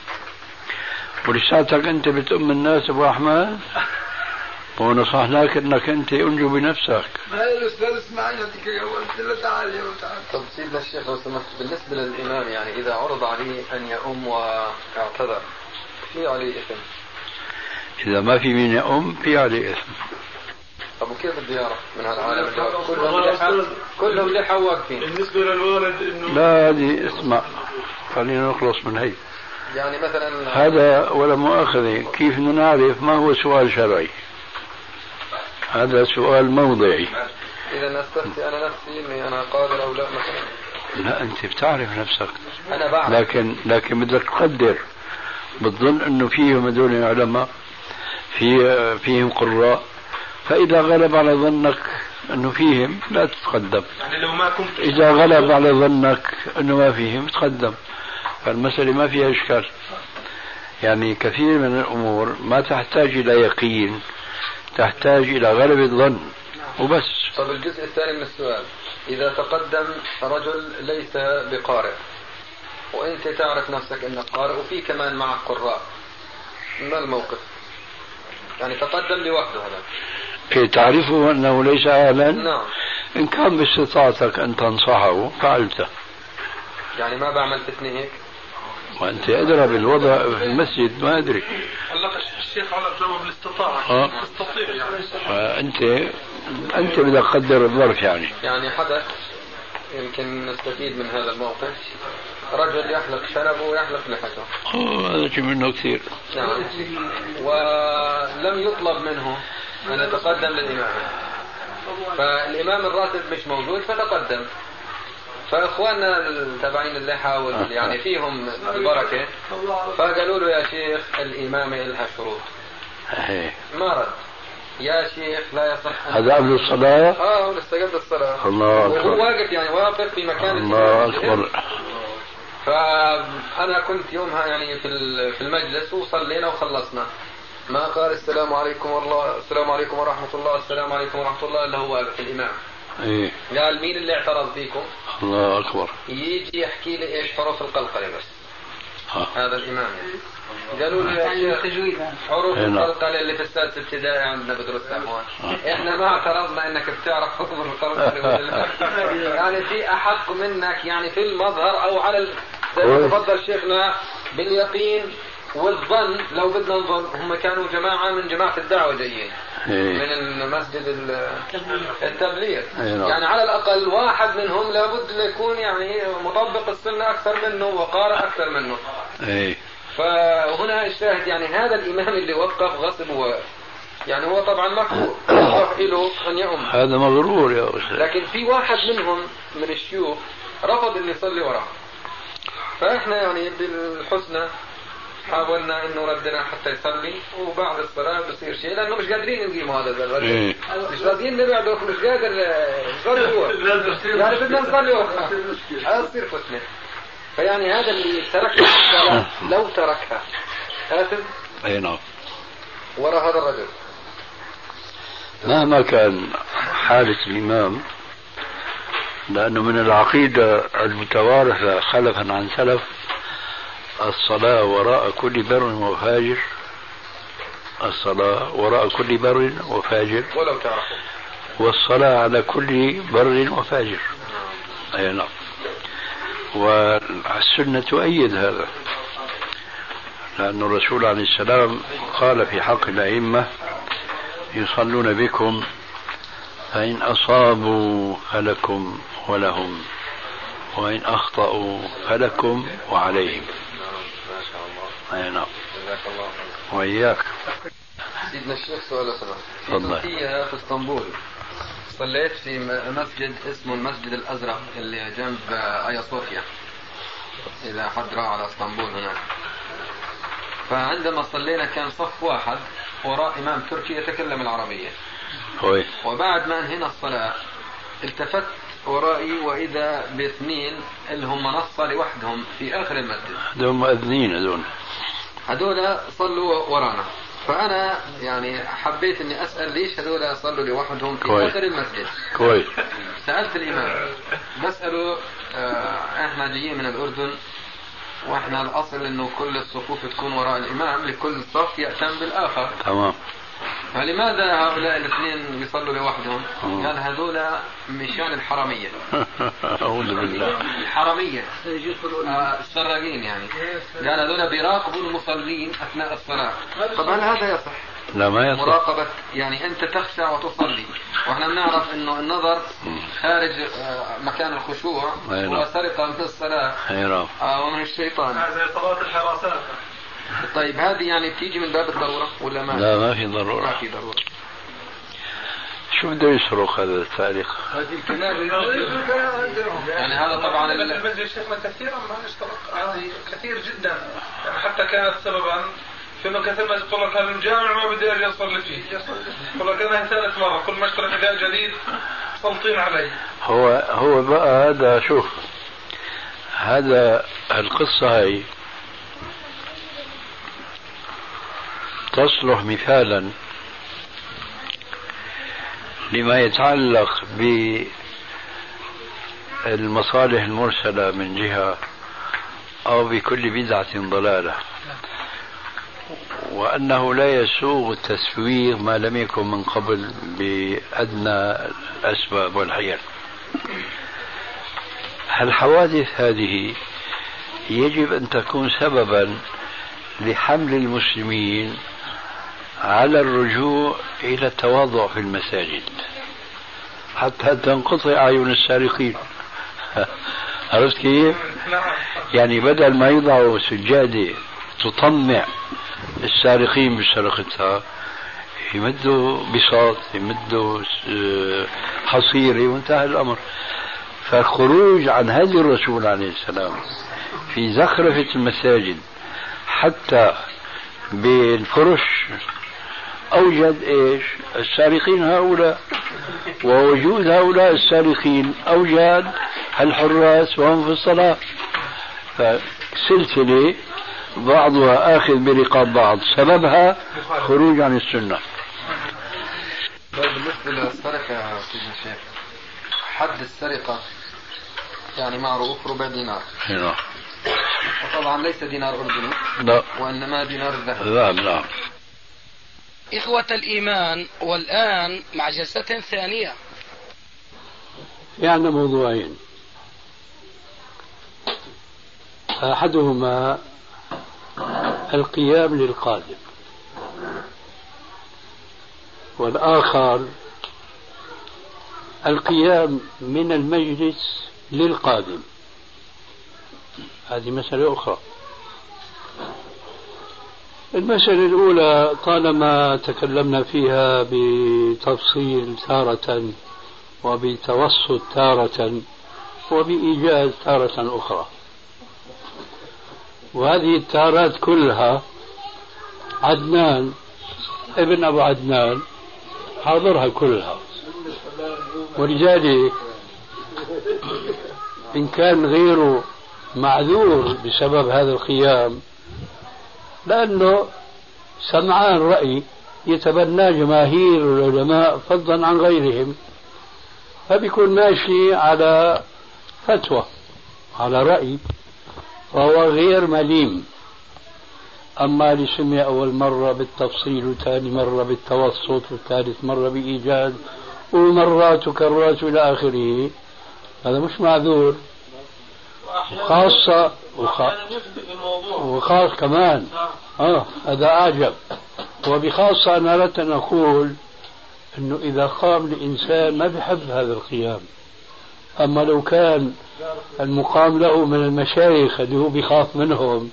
ولساتك أنت بتؤم الناس أبو أحمد، ونصحناك أنك أنت أنجو بنفسك. ما هي الأستاذ اسماعيل هذيك قلت له تعال تعال. طب سيدنا الشيخ لو سمحت، بالنسبة للإمام يعني إذا عرض عليه أن يؤم واعتذر في عليه إثم؟ إذا ما في مين يؤم في عليه إثم. طب وكيف بده يعرف من هالعالم كلهم لحى واقفين؟ بالنسبة للوالد إنه لا هذه اسمع، خلينا نخلص من هي. يعني مثلا هذا ولا مؤاخذة، كيف نعرف ما هو سؤال شرعي؟ هذا سؤال موضعي. إذا استفتي أنا نفسي إني أنا قادر أو لا مثلا. لا أنت بتعرف نفسك، أنا بعرف. لكن بدك تقدر. بتظن إنه فيهم هذول العلماء، فيهم قراء، فإذا غلب على ظنك أنه فيهم لا تتقدم. يعني لو ما كنت إذا غلب على ظنك أنه ما فيهم تقدم. فالمسألة ما فيها إشكال. يعني كثير من الأمور ما تحتاج إلى يقين، تحتاج إلى غلب الظن وبس. طب الجزء الثاني من السؤال، إذا تقدم رجل ليس بقارئ وأنت تعرف نفسك أنك قارئ وفي كمان معك قراء، ما الموقف؟ يعني تقدم لوحده هذا. كي تعرفه أنه ليس أهلا؟ نعم. إن كان باستطاعتك أن تنصحه فعلته. يعني ما بعمل فتنة هيك؟ وأنت أدرى بالوضع في المسجد، ما أدري. علق الشيخ على جواب الاستطاعة. تستطيع يعني. أنت بدك تقدر الظرف يعني حدث يمكن نستفيد من هذا الموقف، رجل يحلق شنبه ويحلق لحيته. هذا شيء منه كثير. نعم. ولم يطلب منه أن يتقدم للإمام، فالإمام الراتب مش موجود فتقدم. فإخواننا التابعين اللحى يعني فيهم البركة، فقالوا له يا شيخ الإمامة لها شروط. ما رد. يا شيخ لا يصح. هذا قبل الصلاة؟ لسه قبل الصلاة. الله أكبر. وهو واقف يعني واقف في مكان. الله أكبر. فأنا كنت يومها يعني في المجلس وصلينا وخلصنا، ما قال السلام عليكم والله، السلام عليكم ورحمة الله، السلام عليكم ورحمة الله، إلا هو واقف الإمام. إيه. قال مين اللي اعترض فيكم؟ الله أكبر. يجي يحكي لي إيش حروف القلقلة بس. هذا الإمام يعني. قالوا لي يا شيخ حروف القلقلة اللي في السادس ابتدائي عندنا بدرسها هون، إحنا ما اعترضنا إنك بتعرف حروف القلقلة. يعني في أحق منك يعني في المظهر أو على زي ما تفضل شيخنا باليقين والظن. لو بدنا نظن هم كانوا جماعة من جماعة الدعوة جايين من المسجد التبليغ، يعني على الأقل واحد منهم لابد أن يكون يعني مطبق السنة أكثر منه وقارئ أكثر منه. فهنا الشاهد يعني هذا الإمام اللي وقف غصب يعني هو طبعا مكروه له أن يؤم، هذا مغرور يا أستاذ. لكن في واحد منهم من الشيوخ رفض أن يصلي وراه، فإحنا يعني بالحسنى حاولنا انه ردنا حتى يصلي، وبعد الصلاه بصير شيء لانه مش قادرين نقيم هذا الرجل. مش راضيين نبعده، مش قادر يصلي هو يعني بدنا نصلي هذا تصير فتنه. فيعني هذا اللي ترك الصلاه لو تركها آثم. اي نعم. وراء هذا الرجل مهما كان حالة الإمام، لأنه من العقيدة المتوارثة خلفا عن سلف الصلاة وراء كل بر وفاجر، الصلاة وراء كل بر وفاجر، ولو تعرفوا، والصلاة على كل بر وفاجر. أي نعم. والسنة تؤيد هذا، لأن الرسول عليه السلام قال في حق الأئمة يصلون بكم فإن أصابوا فلكم ولهم، وإن أخطأوا فلكم وعليهم. أي نعم. وإياك. سيدنا الشيخ سؤال تفضل. في اسطنبول صليت في مسجد اسمه المسجد الأزرق اللي جنب آيا صوفيا، إذا حد راح على اسطنبول هناك. فعندما صلينا كان صف واحد وراء إمام تركي يتكلم العربية. وبعد ما انهينا الصلاة التفت ورائي وإذا باثنين اللي هم منصة لوحدهم في آخر المسجد. هذول مؤذنين هذول صلوا ورانا. فأنا يعني حبيت إني أسأل ليش هذول صلوا لوحدهم في آخر المسجد. كويس. سألت الإمام بسأله إحنا جايين من الأردن وإحنا الأصل إنه كل الصفوف تكون وراء الإمام، لكل صف يأتم بالآخر. تمام. فلماذا هؤلاء الاثنين يصلوا لوحدهم؟ قال هذول مشان الحرامية. أعوذ بالله. الحرامية السراقين يعني. قال هذول بيراقبوا المصلين أثناء الصلاة. طب هل هذا يصح؟ لا ما يصح. مراقبة يعني أنت تخشع وتصلي، وإحنا بنعرف إنه النظر خارج مكان الخشوع هو سرقة من الصلاة ومن الشيطان. هذا صلاة الحراسات. طيب هذه يعني بتيجي من باب الضرورة ولا ما؟ لا ما في ضرورة. ما في ضرورة. شو بده يسرق هذا التاريخ؟ هذه الكنائس يعني هذا طبعا المسجد شيخنا كثيرا ما اشترك كثير جدا يعني حتى كانت سببا في انه كثير ما يقول لك هذا الجامع ما بدي اجي اصلي فيه، يقول لك انا ثالث مره كل ما اشترك اداء جديد سلطين علي. هو بقى هذا شوف هذا القصة هي تصلح مثالا لما يتعلق بالمصالح المرسلة من جهة أو بكل بدعة ضلالة، وأنه لا يسوغ التسويغ ما لم يكن من قبل بأدنى الأسباب والحيل. الحوادث هذه يجب أن تكون سببا لحمل المسلمين على الرجوع إلى التواضع في المساجد حتى تنقطع أعين السارقين. عرفت كيف؟ يعني بدل ما يضعوا سجادة تطمع السارقين بسرقتها يمدوا بساط يمدوا حصيرة وانتهى الأمر. فالخروج عن هدي الرسول عليه السلام في زخرفة المساجد حتى بالفرش أوجد إيش؟ السارقين هؤلاء، ووجود هؤلاء السارقين أوجد الحراس وهم في الصلاة. فسلسلة بعضها آخذ برقاب بعض، سببها خروج عن السنة. بالنسبة للسرقة يا سيدنا الشيخ، حد السرقة يعني معروف ربع دينار. وطبعا ليس دينار أردني، لا، وإنما دينار الذهب. لا. إخوة الإيمان، والآن مع جلسة ثانية. يعني موضوعين، أحدهما القيام للقادم، والآخر القيام من المجلس للقادم. هذه مسألة أخرى. المسألة الأولى طالما تكلمنا فيها بتفصيل تارة وبتوسط تارة وبإيجاز تارة أخرى، وهذه التارات كلها عدنان ابن أبو عدنان حاضرها كلها. ولذلك إن كان غيره معذور بسبب هذا القيام لأنه سمعان رأي يتبنى جماهير العلماء فضلا عن غيرهم، فبيكون ماشي على فتوى على رأي، فهو غير مليم. أما اللي سمع أول مرة بالتفصيل وثاني مرة بالتوسط وثالث مرة بإيجاز ومرات وكرات إلى آخره، هذا مش معذور. خاصة وخاص كمان هذا أعجب. وبخاصة أنا أردت أن أقول أنه إذا قام لإنسان ما بيحب هذا القيام، أما لو كان المقام له من المشايخ اللي هو بيخاف منهم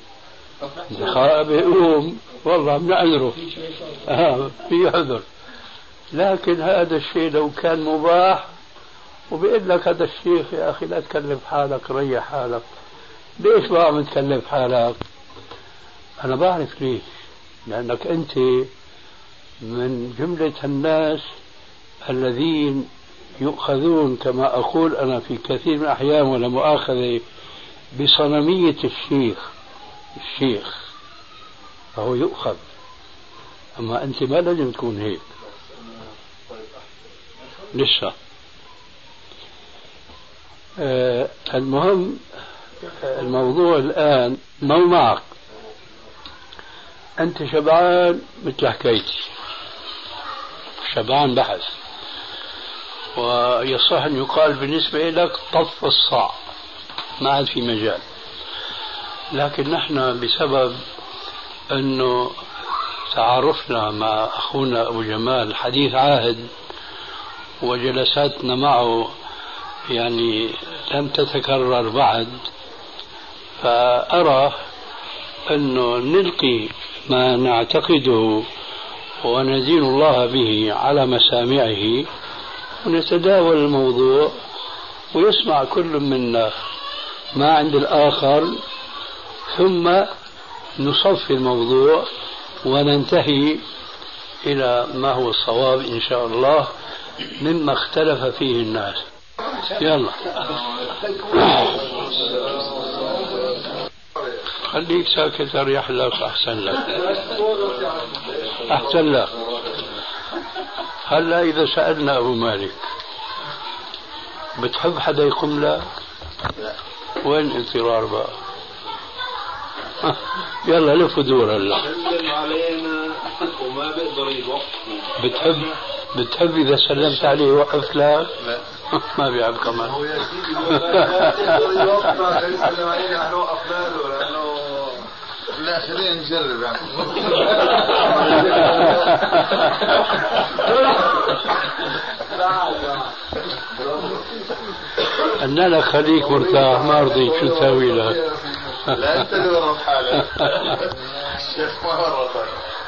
بيقوم والله بنعذره في عذر. لكن هذا الشيء لو كان مباح وبيقول لك هذا الشيخ يا أخي لا تكلف حالك ريح حالك، ليش بقى متكلف حالك؟ أنا بعرف ليش، لأنك أنت من جملة الناس الذين يؤخذون كما أقول أنا في كثير من الأحيان ولا مؤاخذة بصنمية الشيخ فهو يؤخذ، أما أنت ما لازم تكون هيك لسه. المهم الموضوع الآن ما معك، أنت شبعان مثل حكايتي، شبعان بحث، ويصح أن يقال بالنسبة لك طف الصاع، ما عاد في مجال. لكن نحن بسبب أنه تعارفنا مع أخونا أبو جمال حديث عهد وجلساتنا معه يعني لم تتكرر بعد، فأرى أنه نلقي ما نعتقده وندين الله به على مسامعه ونتداول الموضوع ويسمع كل منا ما عند الآخر، ثم نصفي الموضوع وننتهي إلى ما هو الصواب إن شاء الله مما اختلف فيه الناس. يلا خليك ساكت أريح لك، أحسن لك أحسن لك. هلا إذا سألنا أبو مالك بتحب حدا يقوم لك؟ وين الاضطرار بقى؟ يلا لف ودور هلا. سلم علينا وما بيقدر يوقف. بتحب إذا سلمت عليه يوقف لك؟ لا ما بيعب كمان. هو يا سيدي يقدر يوقف يسلم علينا حنوقف له لأنه لا خلينا نجرب يعني. أنا لك خليك مرتاح ما رضيت شو تسوي لك. لا أنت اللي ورط حالك الشيخ ما ورطك.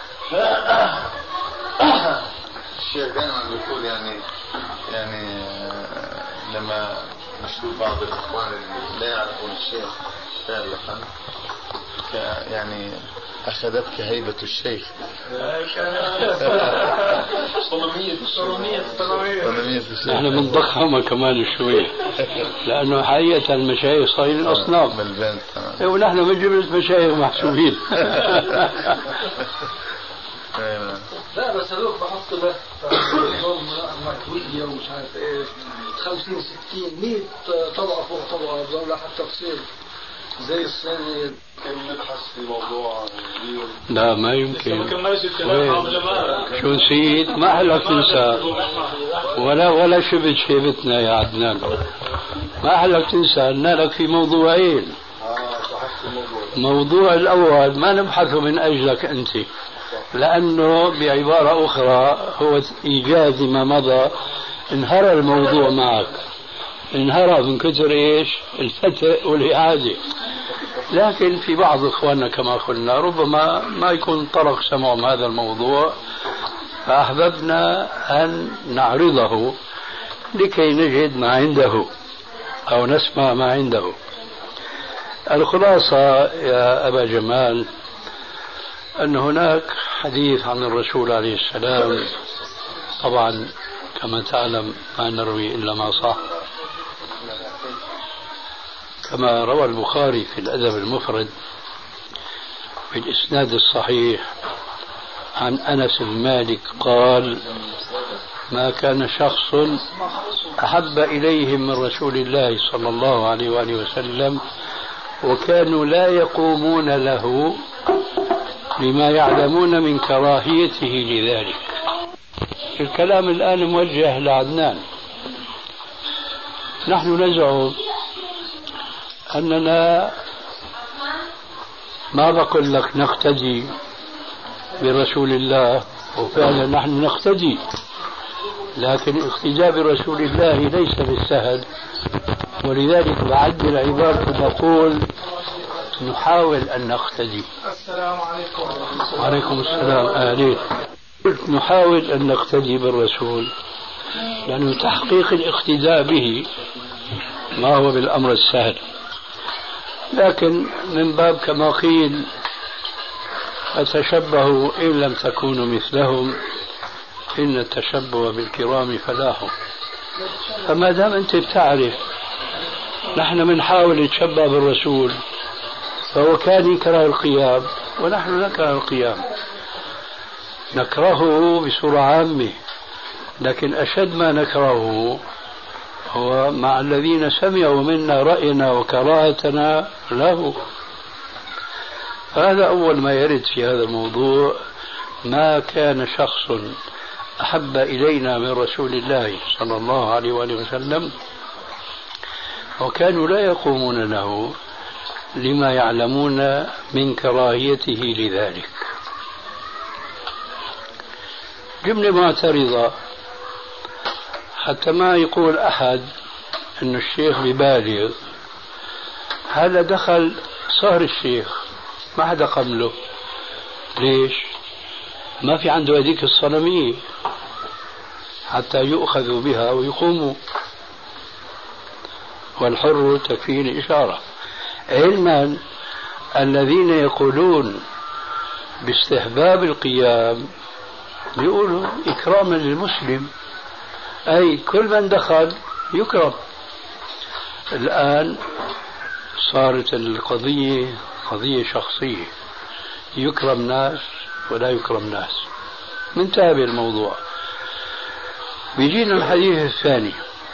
الشيخ دائما بيقول يعني لما نشوف بعض الإخوان اللي لا يعرفون الشيخ فعلا يعني أخذتك هيبة الشيخ. نحن بنضخمها كمان شوي لأنه حقيقة المشايخ صايرين أصناف ونحن من جملة مشايخ محسوبين. لا بس هذوك بحط له مكوية ومش عارف ايش 50 60 100 طبقة فوق طبقة ولا حتى تصير زي الصيني. نبحث في موضوع لا ما يمكن. شو نسيت؟ ما حلك تنسى ولا شبت شيبتنا يا عدنان. ما حلك تنسى أن لك في موضوعين. موضوع الأول ما نبحثه من أجلك أنت، لأنه بعبارة أخرى هو إيجاز ما مضى. انهرى الموضوع معك، انهرى من كثر إيش الفتح والإعادة. لكن في بعض إخواننا كما قلنا ربما ما يكون طرق سمعهم هذا الموضوع، فأحببنا أن نعرضه لكي نجد ما عنده أو نسمع ما عنده. الخلاصة يا أبا جمال أن هناك حديث عن الرسول عليه السلام، طبعا كما تعلم ما نروي إلا ما صح، كما روى البخاري في الأدب المفرد في الإسناد الصحيح عن أنس بن مالك قال: ما كان شخص أحب إليهم من رسول الله صلى الله عليه وآله وسلم وكانوا لا يقومون له لما يعلمون من كراهيته لذلك. الكلام الآن موجه لعدنان. نحن نزعم أننا ما بقول لك نقتدي برسول الله، وفعلا نحن نقتدي، لكن الاقتداء برسول الله ليس بالسهل، ولذلك بعدل عبارة نقول نحاول أن نقتدي. السلام عليكم. وعليكم السلام. أهلين. نحاول أن نقتدي بالرسول لأنه تحقيق الاقتداء به ما هو بالأمر السهل، لكن من باب كما قيل فتشبهوا إن لم تكونوا مثلهم إن التشبه بالكرام فلاح. فما دام أنت بتعرف نحن بنحاول نتشبه بالرسول، فهو كان يكره القيام ونحن نكره القيام، نكرهه بصورة عامة، لكن أشد ما نكرهه هو مع الذين سمعوا منا رأينا وكراهتنا له. هذا أول ما يرد في هذا الموضوع. ما كان شخص أحب إلينا من رسول الله صلى الله عليه وآله وسلم وكانوا لا يقومون له لما يعلمون من كراهيته لذلك. جملة معترضة حتى ما يقول أحد أن الشيخ ببالغ. هذا دخل صهر الشيخ ما حدا قبله. ليش؟ ما في عنده هذيك الصنمية حتى يؤخذوا بها ويقوموا، والحر تكفيه الإشارة. علما الذين يقولون باستحباب القيام يقولوا إكراما للمسلم، أي كل من دخل يكرم. الآن صارت القضية قضية شخصية، يكرم ناس ولا يكرم ناس. منتهى الموضوع. بيجينا الحديث الثاني: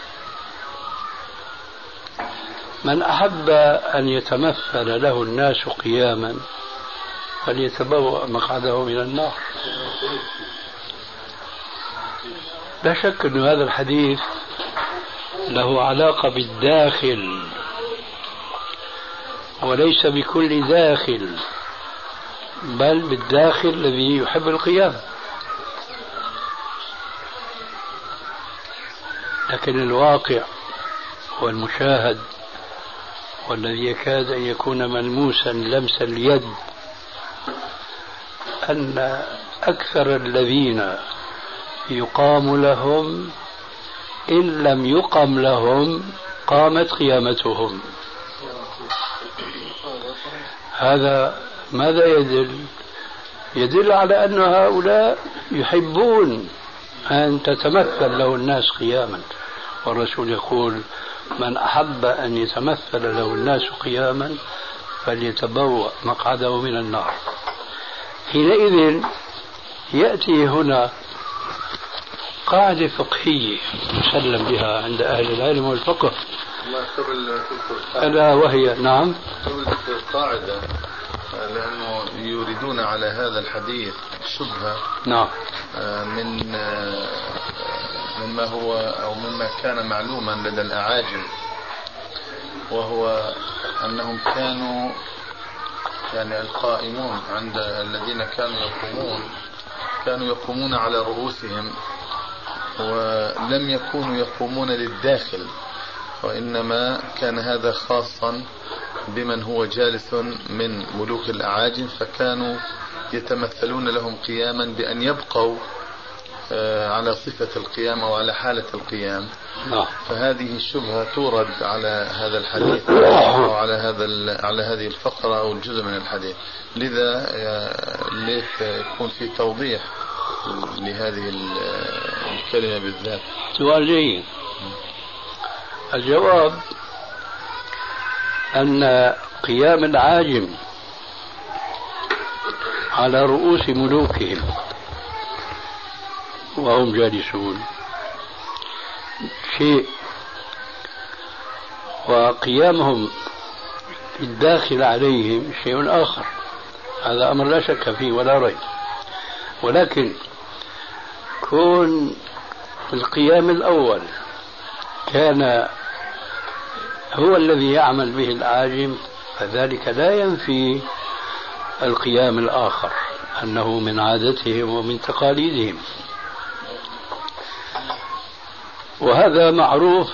من أحب أن يتمثل له الناس قياما فليتبوأ مقعده من النار. لا شك أن هذا الحديث له علاقة بالداخل وليس بكل داخل، بل بالداخل الذي يحب القيام. لكن الواقع والمشاهد والذي يكاد أن يكون ملموسا لمس اليد أن أكثر الذين يقام لهم إن لم يقم لهم قامت قيامتهم. هذا ماذا يدل؟ يدل على أن هؤلاء يحبون أن تتمثل له الناس قياما، والرسول يقول: من أحب أن يتمثل له الناس قياما فليتبوأ مقعده من النار. حينئذ يأتي هنا قاعدة فقهية يسلم بها عند أهل العلم والفقه، ألا وهي نعم القاعدة، لأنه يريدون على هذا الحديث شبهة نعم مما هو أو مما كان معلوما لدى الأعاجم، وهو أنهم كانوا يعني القائمون عند الذين كانوا يقومون على رؤوسهم، ولم يكونوا يقومون للداخل، وإنما كان هذا خاصا بمن هو جالس من ملوك الأعاجم، فكانوا يتمثلون لهم قياما بأن يبقوا على صفة القيام أو على حالة القيام. فهذه الشبهة تورد على هذا الحديث أو على هذه الفقرة أو الجزء من الحديث. لذا ليت يكون في توضيح لهذه الكلمة بالذات. سؤال جيد. الجواب أن قيام العاجم على رؤوس ملوكهم وهم جالسون شيء، وقيامهم الداخل عليهم شيء آخر. هذا أمر لا شك فيه ولا ريب. ولكن كون القيام الأول كان هو الذي يعمل به العاجم، فذلك لا ينفي القيام الآخر أنه من عادتهم ومن تقاليدهم. وهذا معروف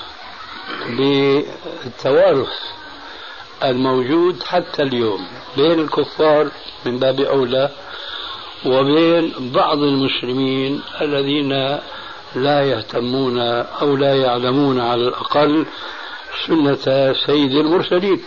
بالتوارث الموجود حتى اليوم بين الكفار من باب أولى، وبين بعض المسلمين الذين لا يهتمون أو لا يعلمون على الأقل سنة سيد المرسلين.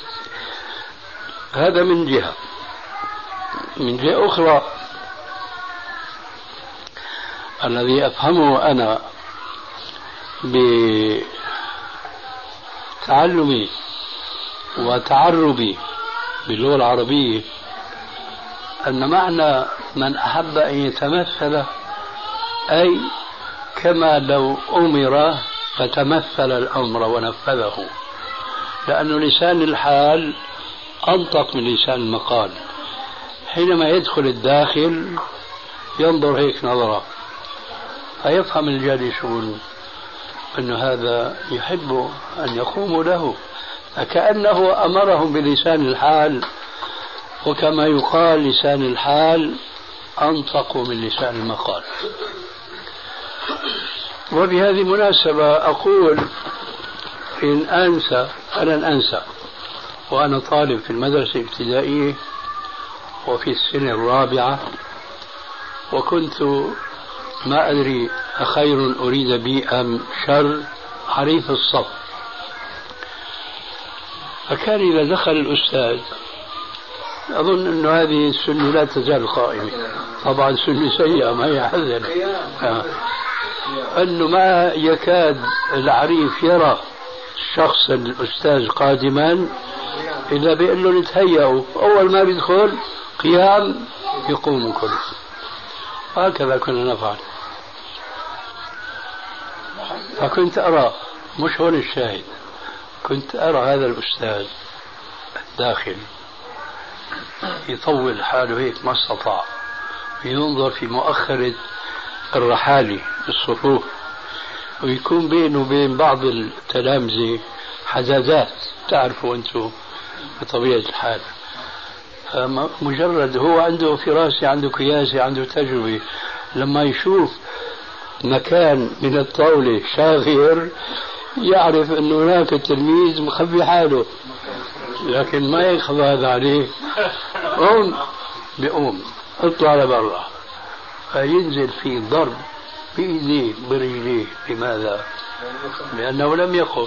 هذا من جهة. من جهة أخرى الذي أفهمه أنا بتعلمي وتعربي باللغة العربية أن معنى من أحب أن يتمثل أي كما لو أمر فتمثل الأمر ونفذه، لأن لسان الحال أنطق من لسان المقال. حينما يدخل الداخل ينظر هيك نظرة فيفهم الجالسون أن هذا يحب أن يقوموا له، فكأنه أمرهم بلسان الحال، وكما يقال لسان الحال أنطق من لسان المقال. وبهذه المناسبة أقول إن أنسى فلن أنسى، وأنا طالب في المدرسة الابتدائية وفي السنة الرابعة، وكنت ما أدري أخير أريد بي أم شر حريف الصف. فكان إذا دخل الأستاذ، أظن أن هذه السنة لا تزال قائمة، طبعا سنة سيئة ما هي حزنة، أنه ما يكاد العريف يرى الشخص الأستاذ قادما إلا بيقول له نتهيأوا، أول ما بيدخل قيام يقوم كله. هكذا كنا نفعل. فكنت أرى، مش هون الشاهد، كنت أرى هذا الأستاذ الداخل يطول حاله هيك ما استطاع، ينظر في مؤخرة الرحالة الصفوف، ويكون بينه وبين بعض التلامذة حزازات، تعرفوا أنتم بطبيعة الحال. مجرد هو عنده فراسة، عنده قياسة، عنده تجربة، لما يشوف مكان من الطاولة شاغر يعرف أن هناك تلميذ مخبي حاله، لكن ما يخفى هذا عليه. قوم بيقوم اطلع لبرا، فينزل في ضرب بإيديه برجليه. لماذا؟ لأنه لم يقم.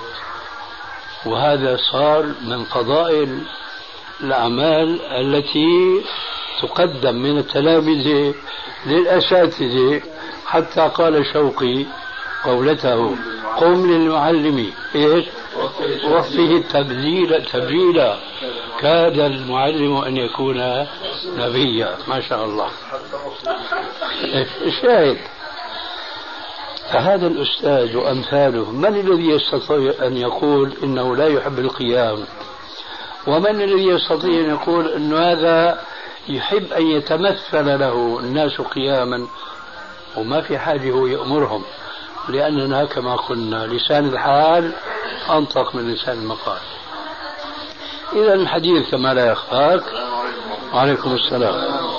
وهذا صار من فضائل الأعمال التي تقدم من التلامذة للأساتذة، حتى قال شوقي قولته قم للمعلم إيش وفه تبجيلا كاد المعلم أن يكون نبيا. ما شاء الله. الشاهد فهذا الأستاذ وأمثاله، من الذي يستطيع أن يقول إنه لا يحب القيام؟ ومن الذي يستطيع أن يقول أن هذا يحب أن يتمثل له الناس قياما وما في حاجة هو يأمرهم؟ لأننا كما قلنا لسان الحال أنطق من لسان المقال. إذا الحديث كما لا يخفاك. وعليكم السلام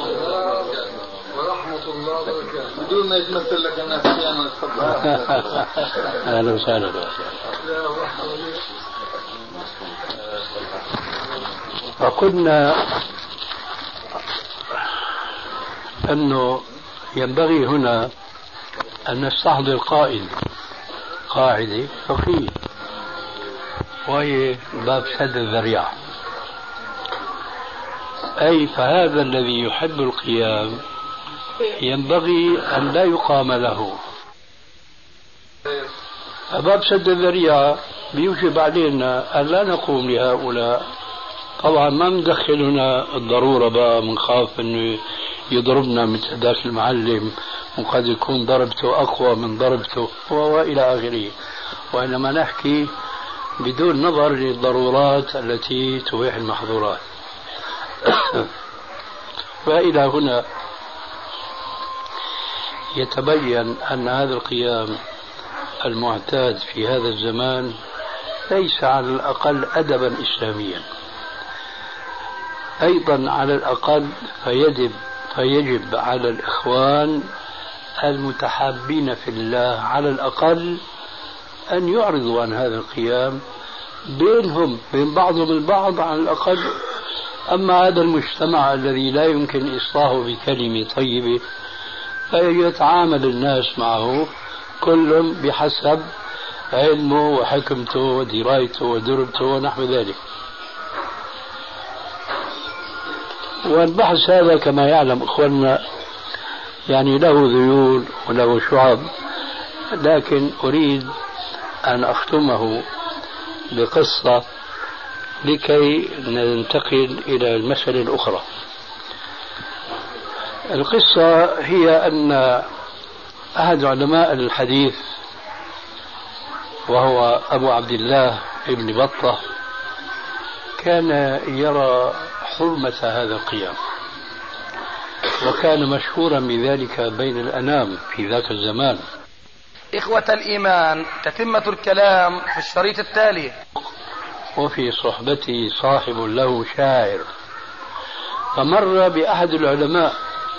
ورحمة الله وبركاته. بدون ما يتمثل لك الناس قياما. أهلا وسهلا. فقلنا أنه ينبغي هنا أن نستحضر قاعدة فقهية، وهي باب سد الذريعة. أي فهذا الذي يحب القيام ينبغي أن لا يقام له. باب سد الذريعة بيوجب علينا أن لا نقوم لهؤلاء. طبعا ما مدخلنا الضرورة بقى، منخاف أنه يضربنا مثل ذاك المعلم وقد يكون ضربته أقوى من ضربته وإلى آخره، وإنما نحكي بدون نظر للضرورات التي تبيح المحظورات. وإلى هنا يتبين أن هذا القيام المعتاد في هذا الزمان ليس على الأقل أدبا إسلاميا. أيضا على الأقل فيجب على الإخوان المتحابين في الله على الأقل أن يعرضوا عن هذا القيام بينهم بين بعضهم البعض على الأقل. أما هذا المجتمع الذي لا يمكن إصلاحه بكلمة طيبة فيتعامل الناس معه كل بحسب علمه وحكمته ودرايته ودربته ونحو ذلك. والبحث هذا كما يعلم إخواننا يعني له ذيول وله شعب، لكن أريد أن أختمه بقصة لكي ننتقل إلى المسألة الأخرى. القصة هي أن أحد علماء الحديث وهو أبو عبد الله ابن بطة كان يرى حرمة هذا القيام، وكان مشهورا بذلك بين الأنام في ذاك الزمان. إخوة الإيمان، تتمة الكلام في الشريط التالي. وفي صحبتي صاحب له شاعر، فمر بأحد العلماء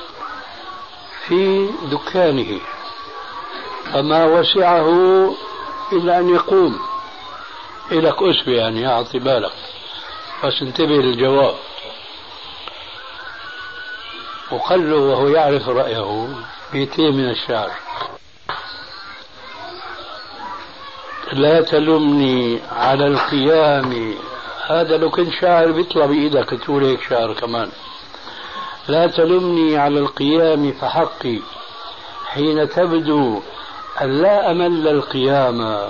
في دكانه فما وسعه إلا أن يقوم إلك أسبة، يعني أعطي بالك بس انتبه للجواب. وقال له وهو يعرف رأيه بيتين من الشعر: لا تلمني على القيام. هذا لو كنت شاعر بيطلع بإيدك تقول هيك شعر كمان. لا تلمني على القيام فحقي حين تبدو أن لا أمل القيام.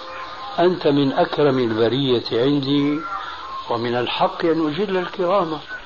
أنت من أكرم البرية عندي ومن الحق أن أجل الكرامة.